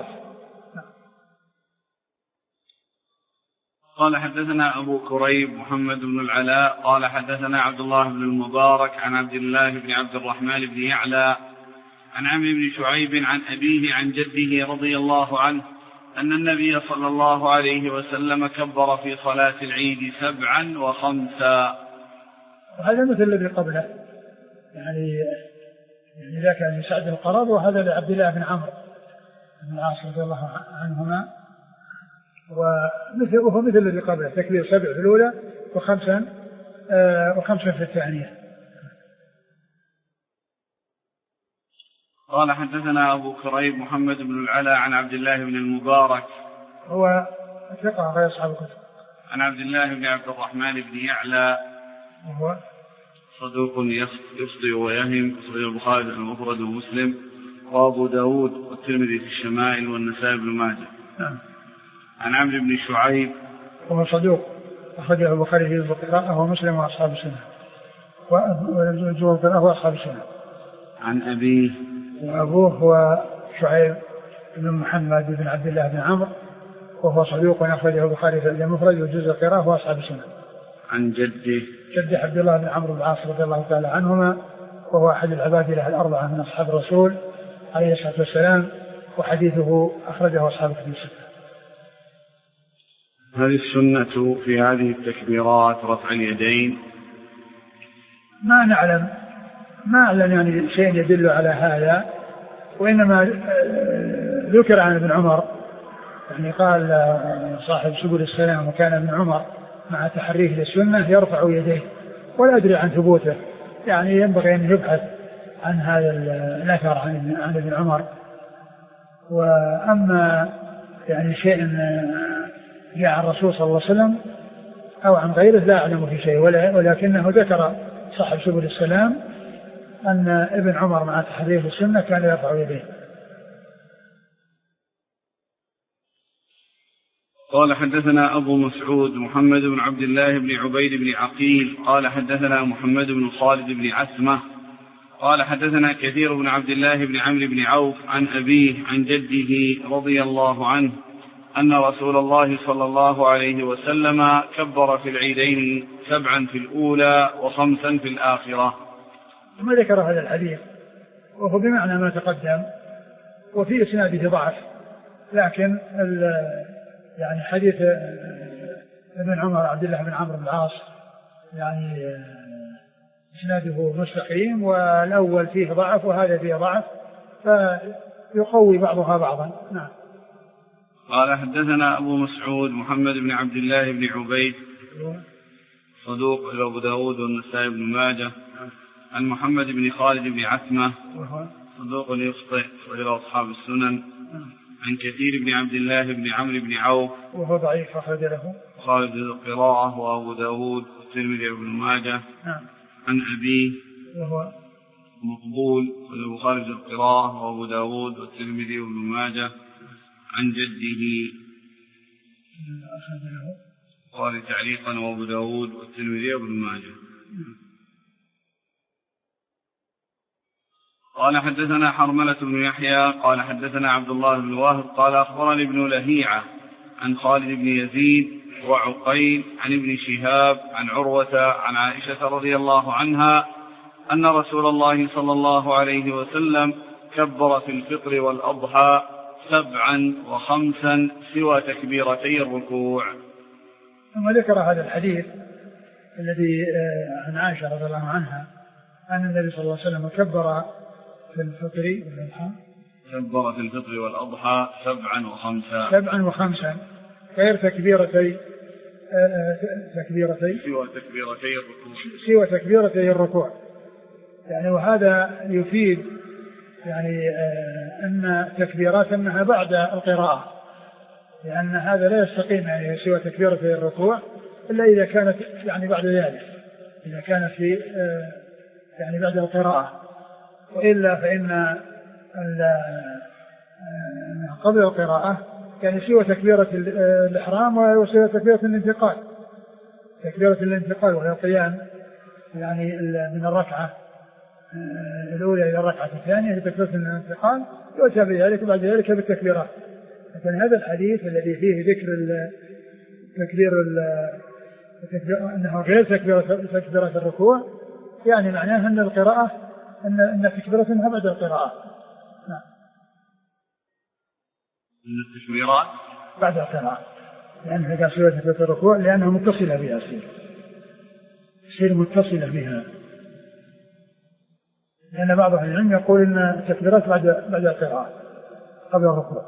قال حدثنا أبو كريب محمد بن العلاء قال حدثنا عبد الله بن المبارك عن عبد الله بن عبد الرحمن بن يعلى عن عمرو بن شعيب عن أبيه عن جده رضي الله عنه أن النبي صلى الله عليه وسلم كبر في صلاة العيد سبعا وخمسا. وهذا مثل الذي قبله، يعني يعني ذاك عن سعد القرض، وهذا لعبد الله بن عمرو بن العاص رضي الله عنهما، ومثل وهو مثل الذي قبله، تكبير سبع في الأولى وخمسا آه وخمسا في الثانية. قال حدثنا أبو كريب محمد بن العلاء عن عبد الله بن المبارك هو ثقة غير أصحاب الكتب، عن عبد الله بن عبد الرحمن بن يعلى وهو صدوق يخطئ ويهم، أخرجه البخاري في المفرد ومسلم وأبو داود والترمذي في الشمائل والنسائي بن ماجه. نعم. عن عمرو بن شعيب وهو صدوق أخرجه البخاري في القراءة ومسلم وأصحاب السنة والقراءة وأصحاب السنة. عن أبيه، وأبوه هو شعيب بن محمد بن عبد الله بن عمرو وهو صدوق أخرجه البخاري في المفرد وجزء القراءة وأصحاب السنة. عن جده، جده عبد الله بن عمرو بن العاص رضي الله تعالى عنهما، وهو أحد العباد له الأربعة من أصحاب الرسول عليه الصلاة والسلام، وحديثه أخرجه أصحاب الكتب الستة. هذه السنة في هذه التكبيرات رفع اليدين؟ ما نعلم ما أعلم يعني شيء يدل على هذا، وإنما ذكر عن ابن عمر، يعني قال صاحب سبل السلام وكان ابن عمر مع تحريه للسنة يرفع يديه، ولا أدري عن ثبوته، يعني ينبغي أن يبحث عن هذا الأثر عن ابن عمر. وأما يعني شيء جاء عن الرسول صلى الله عليه وسلم أو عن غيره لا أعلم في شيء، ولكنه ذكر صاحب سبل السلام أن ابن عمر مع تحريف السنة كان يرفع يديه. قال حدثنا أبو مسعود محمد بن عبد الله بن عبيد بن عقيل قال حدثنا محمد بن خالد بن عثمة قال حدثنا كثير بن عبد الله بن عمرو بن عوف عن أبيه عن جده رضي الله عنه أن رسول الله صلى الله عليه وسلم كبر في العيدين سبعا في الأولى وخمسا في الآخرة. ثم ذكر هذا الحديث وهو بمعنى ما تقدم، وفي إسناده ضعف، لكن يعني حديث ابن عمر عبد الله بن عمرو بن العاص يعني إسناده مستقيم، والأول فيه ضعف وهذا فيه ضعف، فيقوي بعضها بعضا. نعم. قال حدثنا أبو مسعود محمد بن عبد الله بن عبيد صدوق إلى أبو داود والنسائي بن ماجه. عن محمد بن خالد بن عتمة وهو صدوق يخطئ وإلى أصحاب السنن. نعم. عن كثير بن عبد الله بن عمرو بن عوف وهو ضعيف أخرج له خالد القراءة وأبو داود والترمذي وابن ماجه. نعم. عن أبيه وهو مقبول والبخاري القراءة وأبو داود والترمذي وابن ماجه. عن جده أخرج له قال تعليقا وأبو داود والترمذي وابن ماجه. قال حدثنا حرملة بن يحيى قال حدثنا عبد الله بن وهب قال أخبرني ابن لهيعة عن خالد بن يزيد وعقيل عن ابن شهاب عن عروة عن عائشة رضي الله عنها أن رسول الله صلى الله عليه وسلم كبر في الفطر والأضحى سبعا وخمسا سوى تكبيرتي الركوع. ثم ذكر هذا الحديث الذي عن عائشة رضي الله عنها أن النبي صلى الله عليه وسلم كبر في الفطر والأضحى كبر في الفطر والأضحى سبعا وخمسا سبعا وخمسا غير تكبيرتي تكبيرتي سوى تكبيرتي الركوع سوى تكبيرتي الركوع يعني وهذا يفيد يعني أن تكبيرات أنها بعد القراءة لأن هذا لا يستقيم يعني سوى تكبيرتي الركوع إلا إذا كانت يعني بعد ذلك إذا كانت في يعني بعد القراءة وإلا فإن قبل القراءة يعني سوى تكبيرة الإحرام وسوى تكبيرة الانتقال تكبيرة الانتقال وهي القيام يعني من الركعة الأولى إلى الركعة الثانية هي تكبيرة الانتقال يؤتى بذلك بعد ذلك بالتكبيرات. لكن هذا الحديث الذي فيه ذكر تكبير أنه غير تكبيرة الركوع يعني معناه أن القراءة أن أن تكبيرتها بعد القراءة. نعم. من التكبيرات بعد القراءة لأنها قال سوى تكبيرة الركوع لأنها متصلة بها سير سير متصلة بها لأن بعض أهل العلم يقول أن التكبيرات بعد بعد القراءة قبل الركوع.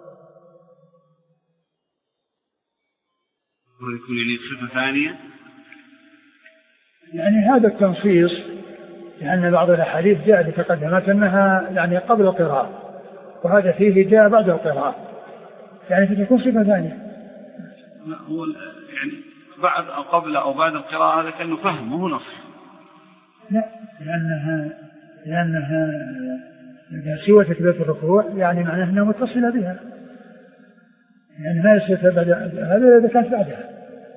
ويكون يعني صفة ثانية يعني هذا التنصيص لأن بعض الأحاديث جاء بتقدمات أنها يعني قبل القراءة وهذا فيه جاء بعد القراءة يعني فتكون صفة ثانية. هو يعني بعد أو قبل أو بعد القراءة هذا كأنه فهم مو نص. لا لأنها لأنها سوى تكبيرة الركوع يعني معناه أنها متصلة بها يعني ما يصير بعد هذا إذا كانت بعدها.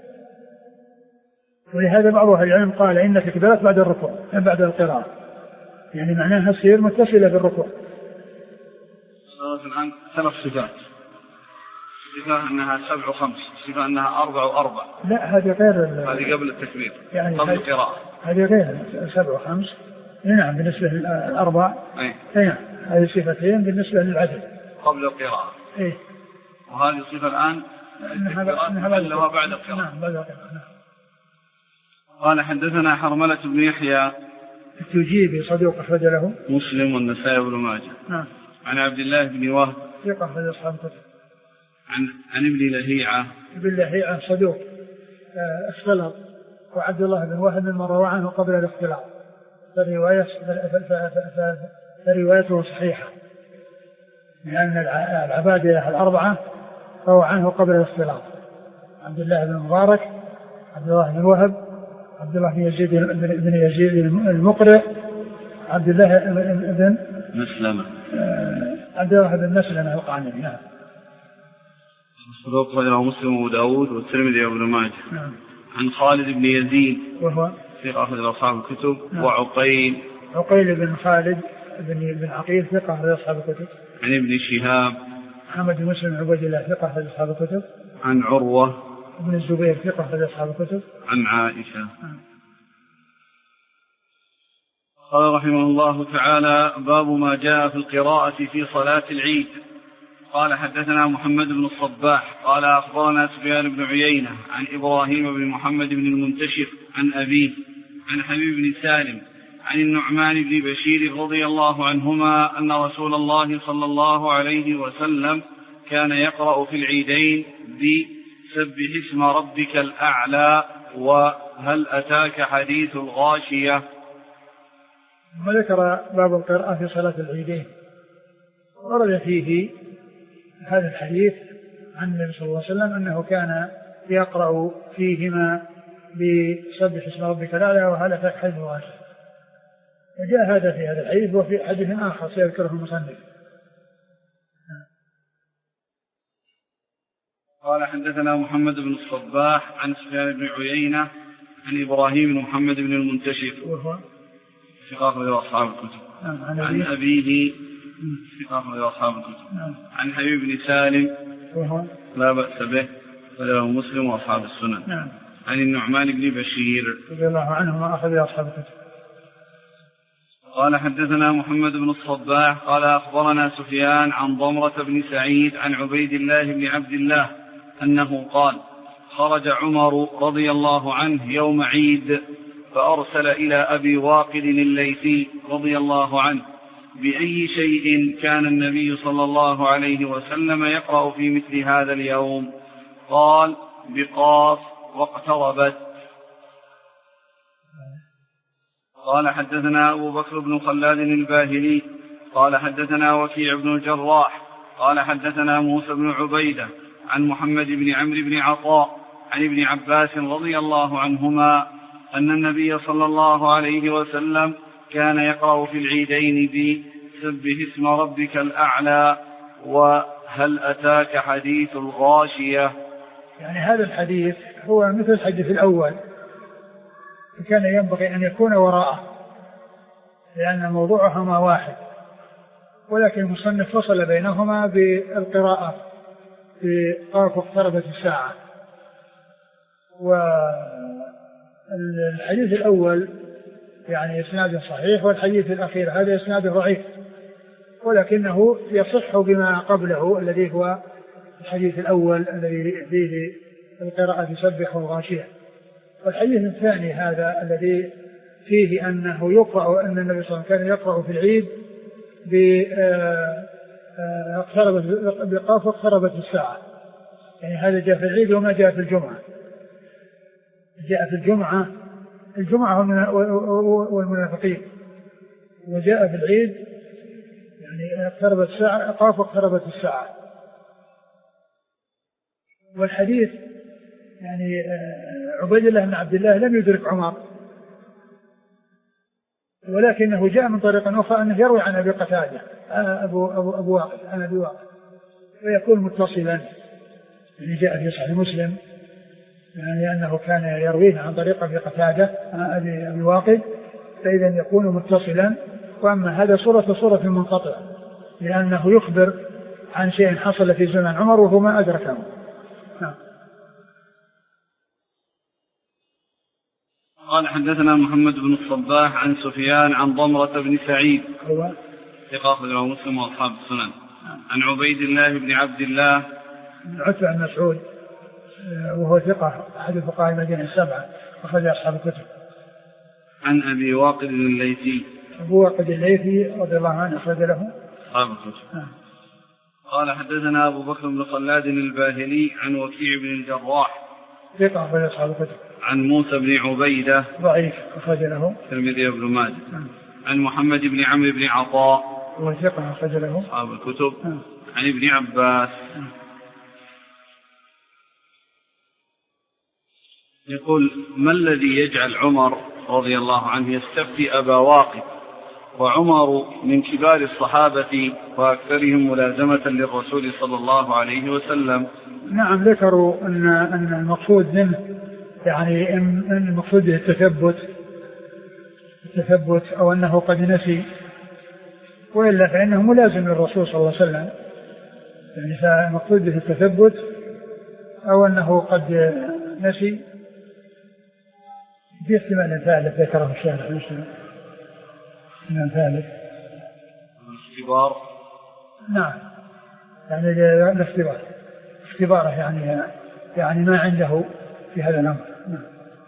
ولهذا بعض أهل العلم قال إن تكبيرات بعد الركوع بعد القراءة يعني معناها تصير متصلة بالركوع. صارت الآن ثلاث صفات صفة أنها سبع وخمس صفة أنها أربع وأربع. لا هذه غير هذه قبل التكبير يعني قبل القراءة هذه غير سبع وخمس. نعم بالنسبة للأربع أي نعم هذه صفتين بالنسبة للعدد قبل القراءة. إيه وهذه الصفة الآن إنها بعد القراءة. نعم بعد القراءة. قال حدثنا حرملة بن يحيى التجيبي صدوق أخرج له مسلم والنسائي وابن ماجه. نعم. عن عبد الله بن وهب ثقة أخرج أصحاب الكتب. عن عن ابن لهيعة ابن لهيعة صدوق اختلط وعبد الله بن وهب من روى عنه قبل الاختلاط فالرواية فروايته صحيحة لأن العبادة الأربعة روى عنه قبل الاختلاط عبد الله بن مبارك عبد الله بن وهب عبد الله بن يزيد بن يزيد المقرئ عبد الله بن مسلمة عبد الله بن مسلمة القعنبي. نعم. صدوق رواه مسلم وأبو داود والترمذي وابن ماجه. نعم. عن خالد بن يزيد وهو ثقة أخرج أصحاب الكتب. نعم. وعقيل عقيل بن خالد بن بن عقيل ثقة أخرج أصحاب الكتب. عن ابن شهاب محمد بن مسلم عبد الله ثقة أخرج أصحاب الكتب. عن عروة ابن الزبير ثقة أخرج أصحاب الكتب. عن عائشة. نعم. قال رحمه الله تعالى باب ما جاء في القراءة في صلاة العيد. قال حدثنا محمد بن الصباح قال أخبرنا سفيان بن عيينة عن إبراهيم بن محمد بن المنتشر عن أبيه عن حبيب بن سالم عن النعمان بن بشير رضي الله عنهما أن رسول الله صلى الله عليه وسلم كان يقرأ في العيدين بسبح اسم ربك الأعلى وهل أتاك حديث الغاشية. وذكر باب القراءة في صلاة العيدين. ورد فيه هذا الحديث عن النبي صلى الله عليه وسلم أنه كان يقرأ فيهما بسبح اسم ربك الأعلى وهل أتاك حديث الغاشية. وجاء هذا في هذا الحديث وفي حديث آخر سيذكره المصنف. قال حدثنا محمد بن الصباح عن سفيان بن عيينة عن إبراهيم بن محمد بن المنتشر وهو ثقة أخرج أصحاب الكتب. عن, عن أبيه ثقة أخرج أصحاب الكتب. نعم. عن حبيب بن سالم وهو لا بأس به وله مسلم وأصحاب السنن. نعم. عن النعمان بن بشير رضي الله عنه ما أخذ أصحاب الكتب. قال حدثنا محمد بن الصباح قال أخبرنا سفيان عن ضمرة بن سعيد عن عبيد الله بن عبد الله أنه قال خرج عمر رضي الله عنه يوم عيد فأرسل إلى أبي واقد الليثي رضي الله عنه بأي شيء كان النبي صلى الله عليه وسلم يقرأ في مثل هذا اليوم؟ قال بقاف واقتربت. قال حدثنا أبو بكر بن خلاد الباهلي قال حدثنا وكيع بن الجراح قال حدثنا موسى بن عبيدة عن محمد بن عمرو بن عطاء عن ابن عباس رضي الله عنهما أن النبي صلى الله عليه وسلم كان يقرأ في العيدين بسبح اسم ربك الأعلى وهل أتاك حديث الغاشية. يعني هذا الحديث هو مثل الحديث الأول كان ينبغي أن يكون وراءه لأن موضوعهما واحد، ولكن المصنف فصل بينهما بالقراءة في قاف اقتربت الساعة. والحديث الأول يعني إسناد صحيح، والحديث الأخير هذا إسناد ضعيف ولكنه يصح بما قبله الذي هو الحديث الأول الذي فيه القراءة تسبح والغاشية. والحديث الثاني هذا الذي فيه أنه يقرأ أن النبي صلى الله عليه وسلم كان يقرأ في العيد بقاف اقتربت الساعة، يعني هذا جاء في العيد وما جاء في الجمعة. جاء في الجمعة الجمعة والمنافقين، وجاء في العيد يعني اقتربت الساعة قاف اقتربت الساعة. والحديث يعني عبيد الله بن عبد الله لم يدرك عمر، ولكنه جاء من طريق أخرى أنه يروي عن أبي قتادة أبو, أبو, أبو واقد عن أبي واقد ويكون متصلا، يعني جاء في صحيح مسلم يعني أنه كان يرويه عن طريق أبي قتادة أبي, أبي واقد، فإذا يكون متصلا. وأما هذا صورة صورة منقطعة لأنه يخبر عن شيء حصل في زمن عمر وهو ما أدركه. نعم. قال حدثنا محمد بن الصباح عن سفيان عن ضمرة بن سعيد هو ثقة أخرجه مسلم وأصحاب السنن. عن عبيد الله بن عبد الله بن عتبة بن مسعود وهو ثقة أحد فقهاء المدينة السبعة أخرج أصحاب الكتب. عن أبي واقد الليثي أبو واقد الليثي رضي الله عنه أخرج له أصحاب الكتب. قال حدثنا أبو بكر بن خلاد الباهلي عن وكيع بن الجراح ثقة أخرج أصحاب الكتب. عن موسى بن عبيدة ضعيف أخرج له الترمذي وابن ماجه. عن محمد بن عمرو بن عطاء وهو ثقة أخرج له أصحاب الكتب. عن ابن عباس يقول ما الذي يجعل عمر رضي الله عنه يستفتي أبا واقد وعمر من كبار الصحابة وأكثرهم ملازمة للرسول صلى الله عليه وسلم؟ نعم، ذكروا أن أن المقصود منه يعني أن المقصود به التثبت التثبت أو أنه قد نسي، وإلا فإنه ملازم للرسول صلى الله عليه وسلم، يعني فالمقصود به التثبت أو أنه قد نسي. في احتمال ثالث ذكره الشارح مسلم، احتمال ثالث الاختبار. نعم، يعني الاختبار اختباره يعني يعني ما عنده في هذا الأمر. نعم.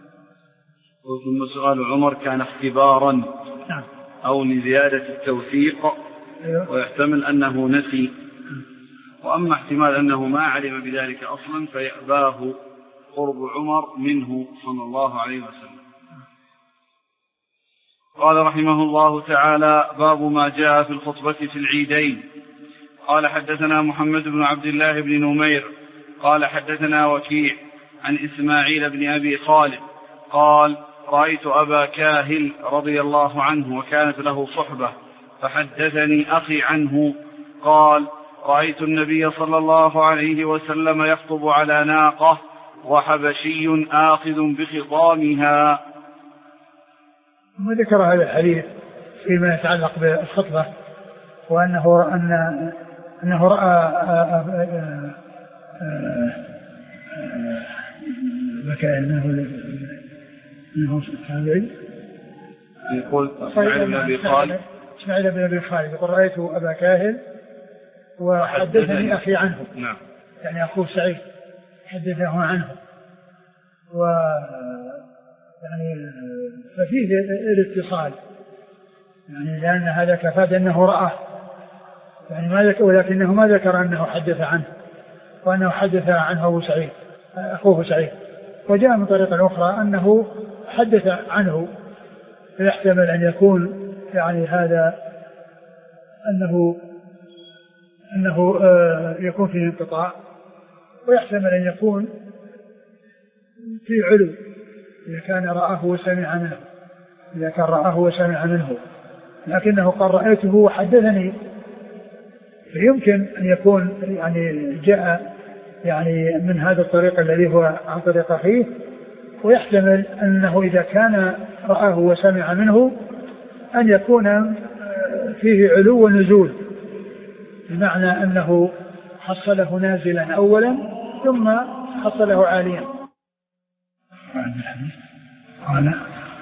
ثم سؤال عمر كان اختبارا نعم أو لزيادة التوثيق. أيوه. ويحتمل أنه نسي، وأما احتمال أنه ما علم بذلك أصلا فيأباه قرب عمر منه صلى الله عليه وسلم. قال رحمه الله تعالى: باب ما جاء في الخطبة في العيدين. قال حدثنا محمد بن عبد الله بن نمير قال حدثنا وكيع عن إسماعيل بن أبي خالد قال: رأيت أبا كاهل رضي الله عنه وكانت له صحبة فحدثني أخي عنه قال: رأيت النبي صلى الله عليه وسلم يخطب على ناقة وحبشي آخذ بخطامها. وذكر هذا الحديث فيما يتعلق بالخطبة، وأنه أن أنه رأى بكى أنه أنه تابعي يقول إسماعيل بن أبي خالد إسماعيل بن أبي خالد يقول: رأيت أبا كاهل وحدثني أخي عنه. نعم. يعني أخوه سعيد حدثه عنه، و يعني ففيه الاتصال، يعني لأن هذا كفاد أنه رأى، يعني ما ذكر، ولكنه ما ذكر أنه حدث عنه، وأنه حدث عنه أبو سعيد أخوه سعيد. وجاء من طريقة أخرى أنه حدث عنه، فيحتمل أن يكون يعني هذا أنه أنه آه يكون فيه انقطاع، ويحتمل أن يكون في علو إذا كان رآه وسمع منه، إذا كان رآه وسمع منه، لكنه قال: رأيته وحدثني، فيمكن أن يكون يعني جاء يعني من هذا الطريق الذي هو عن طريق أخيه، ويحتمل أنه إذا كان رآه وسمع منه أن يكون فيه علو ونزول، بمعنى أنه حصله نازلا أولا ثم حصله عاليا. قال: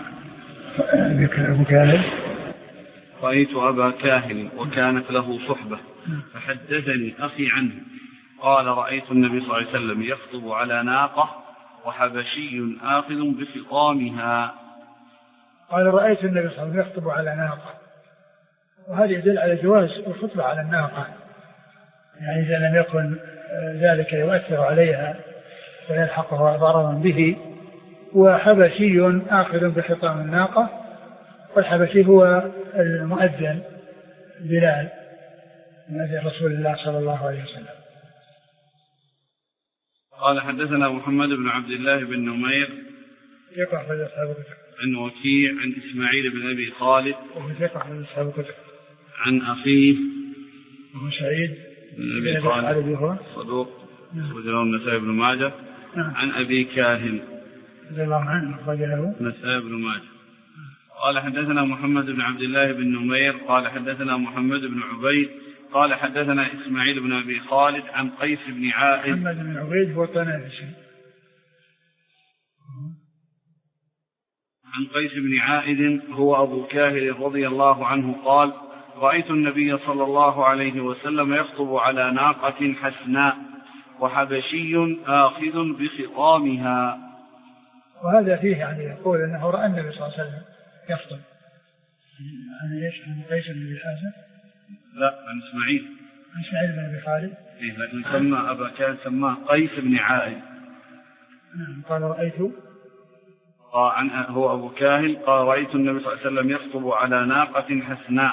أبو كاهل رأيت أبا كاهل وكانت له صحبة فحدثني أخي عنه قال: رأيت النبي صلى الله عليه وسلم يخطب على ناقة وحبشي آخذ بخطامها. قال: رأيت النبي صلى الله عليه وسلم يخطب على ناقة، وهذا يدل على جواز الخطبة على الناقة، يعني إذا لم يكن ذلك يؤثر عليها ويلحقها ضررا به. وحبشي آخذ بخطام الناقة، والحبشي هو المؤذن بلال مؤذن رسول الله صلى الله عليه وسلم. قال حدثنا محمد بن عبد الله بن نمير ثقة أخرج أصحاب الكتب. عن وكيع عن إسماعيل بن أبي خالد وهو ثقة أخرج أصحاب الكتب. عن أخيه وهو سعيد بن أبي خالد صدوق وجره النسائي بن ماجه. عن أبي كاهل رضي الله عنه أخرج له النسائي بن ماجه. قال حدثنا محمد بن عبد الله بن نمير قال حدثنا محمد بن عبيد قال حدثنا إسماعيل بن أبي خالد عن قيس بن عائد. محمد بن عبيد هو الطنافسي. عن قيس بن عائد هو أبو كاهل رضي الله عنه قال: رأيت النبي صلى الله عليه وسلم يخطب على ناقة حسناء وحبشي آخذ بخطامها. وهذا فيه يعني يقول أنه رأى النبي صلى الله عليه وسلم يخطب. عن ايش؟ عن قيس بن ابي حازم؟ لا، عن اسماعيل. عن اسماعيل بن ابي خالد. إيه، لكن سمى أبا كان سماه قيس بن عائد. نعم. قال رأيته. قال عن هو أبو كاهل قال: رأيت النبي صلى الله عليه وسلم يخطب على ناقة حسناء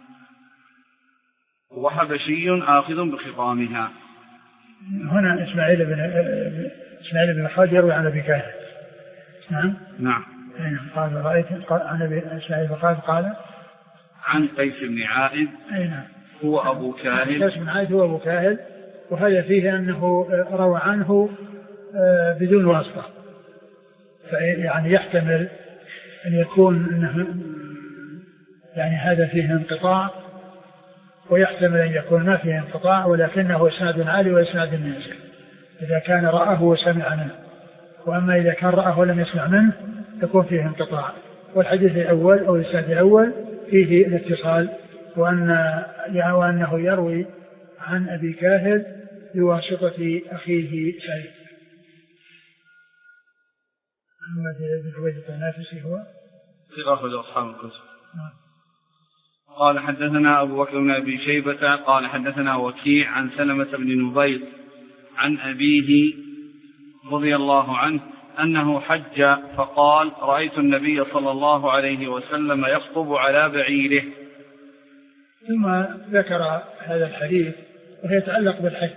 وحبشي آخذ بخطامها. هنا إسماعيل بن إسماعيل بن خالد يروي عن أبي كاهل. نعم. نعم. قال رأيت عن أبي إسماعيل بن خالد قال عن قيس بن عائد. أي نعم. هو أبو كاهل. قيس بن عائد هو أبو كاهل، وهذا فيه أنه روى عنه بدون واسطة، يعني يحتمل أن يكون إنه يعني هذا فيه انقطاع، ويحتمل أن يكون ما فيه انقطاع ولكنه إسناد عالي وإسناد نازل إذا كان رآه وسمع منه. وأما إذا كان رآه ولم يسمع منه يكون فيه انقطاع. والحديث الأول أو الإسناد الأول فيه الاتصال، وأن وأنه يروي عن أبي كاهل بواسطة أخيه سعيد. محمد بن عبيد الطنافسي هو ثقة أصحاب الكتب. قال حدثنا أبو بكر بن أبي شيبة قال حدثنا وكيع عن سلمة بن نبيل عن أبيه رضي الله عنه أنه حج فقال رأيت النبي صلى الله عليه وسلم يخطب على بعيره. ثم ذكر هذا الحديث وهي يتعلق بالحج،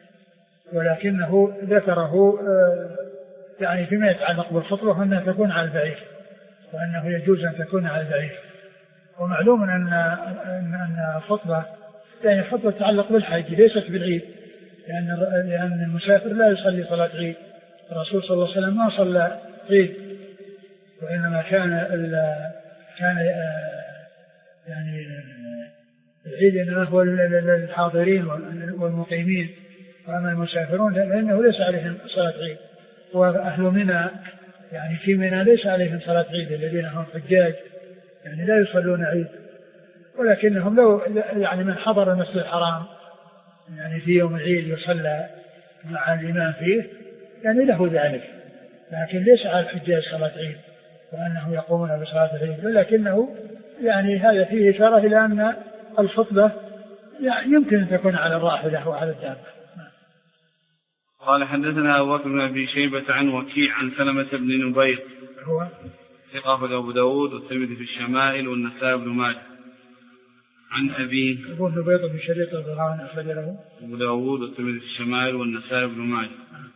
ولكنه ذكره يعني فيما يتعلق بالخطبة أنها تكون على البعير، وأنه يجوز أن تكون على البعير. ومعلوم أن أن الخطبة يعني خطبة تتعلق بالحج ليست بالعيد، لأن لأن المسافر لا يصلي صلاة عيد. الرسول صلى الله عليه وسلم ما صلى عيد، وإنما كان كان يعني العيد إنما هو للحاضرين والمقيمين، وأما المسافرون فإنه ليس عليهم صلاة عيد. وأهل منى يعني في منى ليس عليهم صلاة عيد، الذين هم حجاج يعني لا يصلون عيد، ولكنهم لو يعني من حضر المسجد الحرام يعني في يوم العيد يصلى مع الإمام فيه يعني له ذلك، لكن ليس على الحجاج صلاة عيد وأنه يقومون بصلاة العيد. ولكنه يعني هذا فيه إشارة إلى أن الخطبة يعني يمكن أن تكون على الراحلة وعلى الدابة. قال حدثنا أبو بكر بن أبي شيبة عن وكيع عن سلمة بن نبيط هو ثقة أبو داود والترمذي في الشمائل والنسائي بن ماجه عن أبي أبو نبيط بن شريط الضرعان أخرج له أبو داود والترمذي في الشمائل والنسائي بن ماجه.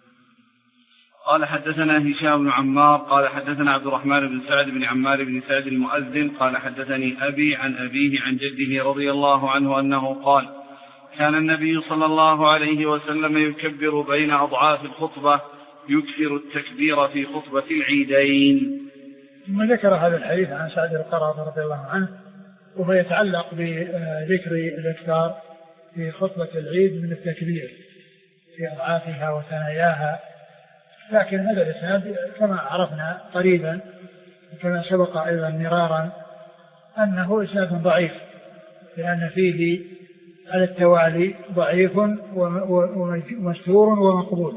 قال حدثنا هشام بن عمار قال حدثنا عبد الرحمن بن سعد بن عمار بن سعد المؤذن قال حدثني أبي عن أبيه عن جده رضي الله عنه أنه قال كان النبي صلى الله عليه وسلم يكبر بين أضعاف الخطبة يكثر التكبير في خطبة العيدين. ثم ذكر هذا الحديث عن سعد القرظي رضي الله عنه، وهو يتعلق بذكر الإكثار في خطبة العيد من التكبير في أضعافها وثناياها. لكن هذا الإسناد كما عرفنا قريبا وكما سبق أيضا مرارا أنه إسناد ضعيف، لأن فيه على التوالي ضعيف ومستور ومقبول.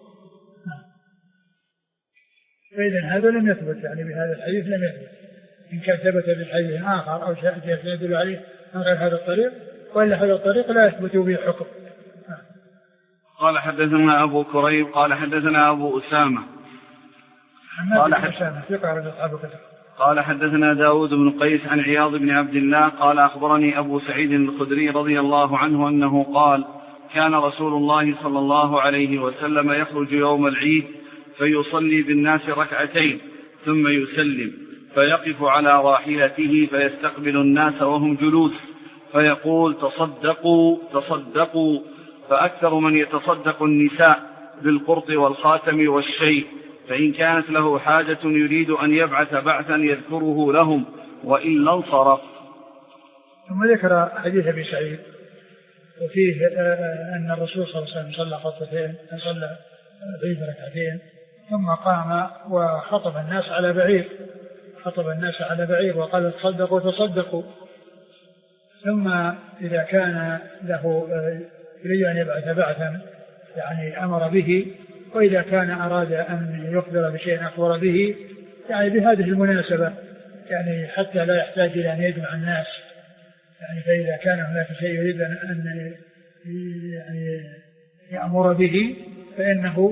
فإذا هذا لم يثبت يعني بهذا الحديث لم يثبت، إن كان ثبت بحديث آخر أو شيء يدل عليه من غير هذا الطريق، وإلا هذا الطريق لا يثبت به حكم. قال حدثنا أبو كريب قال حدثنا أبو أسامة قال حدثنا قال حدثنا داود بن قيس عن عياض بن عبد الله قال أخبرني أبو سعيد الخدري رضي الله عنه أنه قال كان رسول الله صلى الله عليه وسلم يخرج يوم العيد فيصلي بالناس ركعتين ثم يسلم فيقف على راحلته فيستقبل الناس وهم جلوس فيقول تصدقوا تصدقوا، فأكثر من يتصدق النساء بالقرط والخاتم والشيء، فإن كانت له حاجة يريد أن يبعث بعثا يذكره لهم وإلا انصرف. ثم ذكر حديث أبي سعيد وفيه أن الرسول صلى الله عليه وسلم صلى خطبتين صلى بعيد ركعتين ثم قام وخطب الناس على بعير خطب الناس على بعير وقال تصدقوا تصدقوا. ثم إذا كان له يريد أن يبعث بعثا يعني أمر به، وإذا كان أراد أن يخبر بشيء أخبر به يعني بهذه المناسبة، يعني حتى لا يحتاج إلى أن يجمع الناس. يعني فإذا كان هناك شيء يريد أن يعني يأمر به فإنه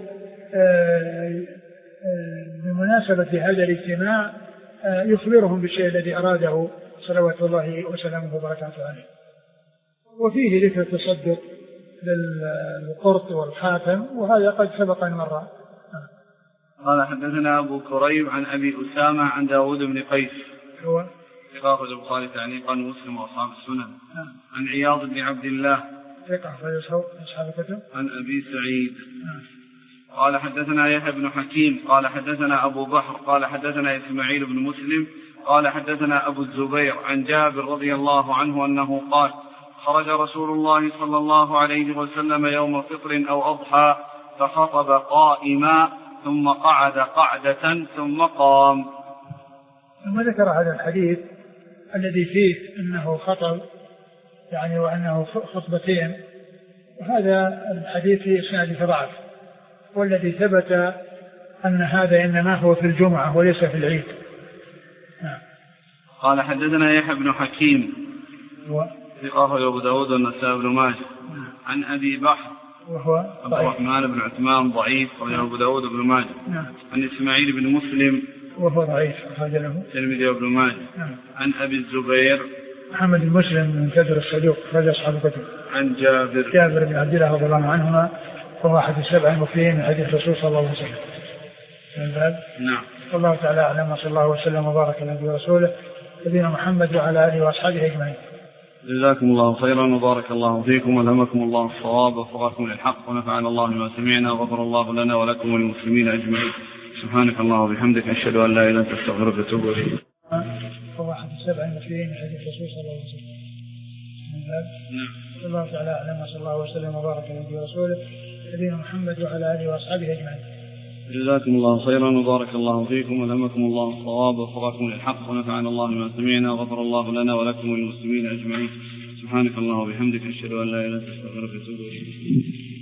بمناسبة هذا الاجتماع يخبرهم بالشيء الذي أراده صلوات الله وسلامه وبركاته عليه. وفيه ذكر التصدق للقرط والخاتم، وهذا قد سبق مرة. قال حدثنا أبو كريب عن أبي أسامة عن داود بن قيس هو ثقة البخاري تعليقا ومسلم وأصحاب السنن عن عياض بن عبد الله ثقة أصحاب الكتب عن أبي سعيد قال حدثنا يحيى بن حكيم قال حدثنا أبو بحر قال حدثنا إسماعيل بن مسلم قال حدثنا أبو الزبير عن جابر رضي الله عنه أنه قال خرج رسول الله صلى الله عليه وسلم يوم فطر أو أضحى فخطب قائما ثم قعد قعدة ثم قام. ثم ذكر هذا الحديث الذي فيه أنه خطب يعني وأنه خطبتين، وهذا الحديث فيه إسناد ضعف، والذي ثبت أن هذا إنما هو في الجمعة وليس في العيد. نعم. قال حدثنا يحيى بن حكيم و... ثقة أبو داود والنسائي بن ماجه عن أبي بحر وهو عبد الرحمن بن عثمان ضعيف أخرجه أبو داود وابن ماجه. نعم. عن إسماعيل بن مسلم وهو ضعيف أخرج له الترمذي وابن ماجه. نعم. عن أبي الزبير محمد بن مسلم من كثر الصدوق أخرج أصحاب الكتب. عن جابر جابر بن عبد الله رضي الله عنهما وهو أحد السبع المكثرين من حديث الرسول صلى الله عليه وسلم. نعم. والله تعالى أعلم، وصلى الله وسلم وبارك على نبينا ورسوله نبينا محمد وعلى آله وأصحابه أجمعين. جزاكم الله خيرا وبارك الله فيكم والهمكم الله الصواب ووفقكم للحق ونفعنا الله بما سمعنا وغفر الله لنا ولكم وللمسلمين أجمعين. سبحانك اللهم وبحمدك أشهد أن لا إله إلا أنت أستغفرك وأتوب إليك. هو أحد السبع المكثرين من حديث الرسول صلى الله عليه وسلم. نعم. الله تعالى أعلم، وصلى الله وسلم وبارك على نبينا ورسوله نبينا محمد وعلى آله وأصحابه أجمعين. جزاكم الله خيرا وبارك الله فيكم والهمكم الله الصواب ووفقكم للحق ونفعنا الله بما سمعنا وغفر الله لنا ولكم وللمسلمين أجمعين. سبحانك اللهم وبحمدك أشهد أن لا إله إلا أنت أستغفرك وأتوب إليك.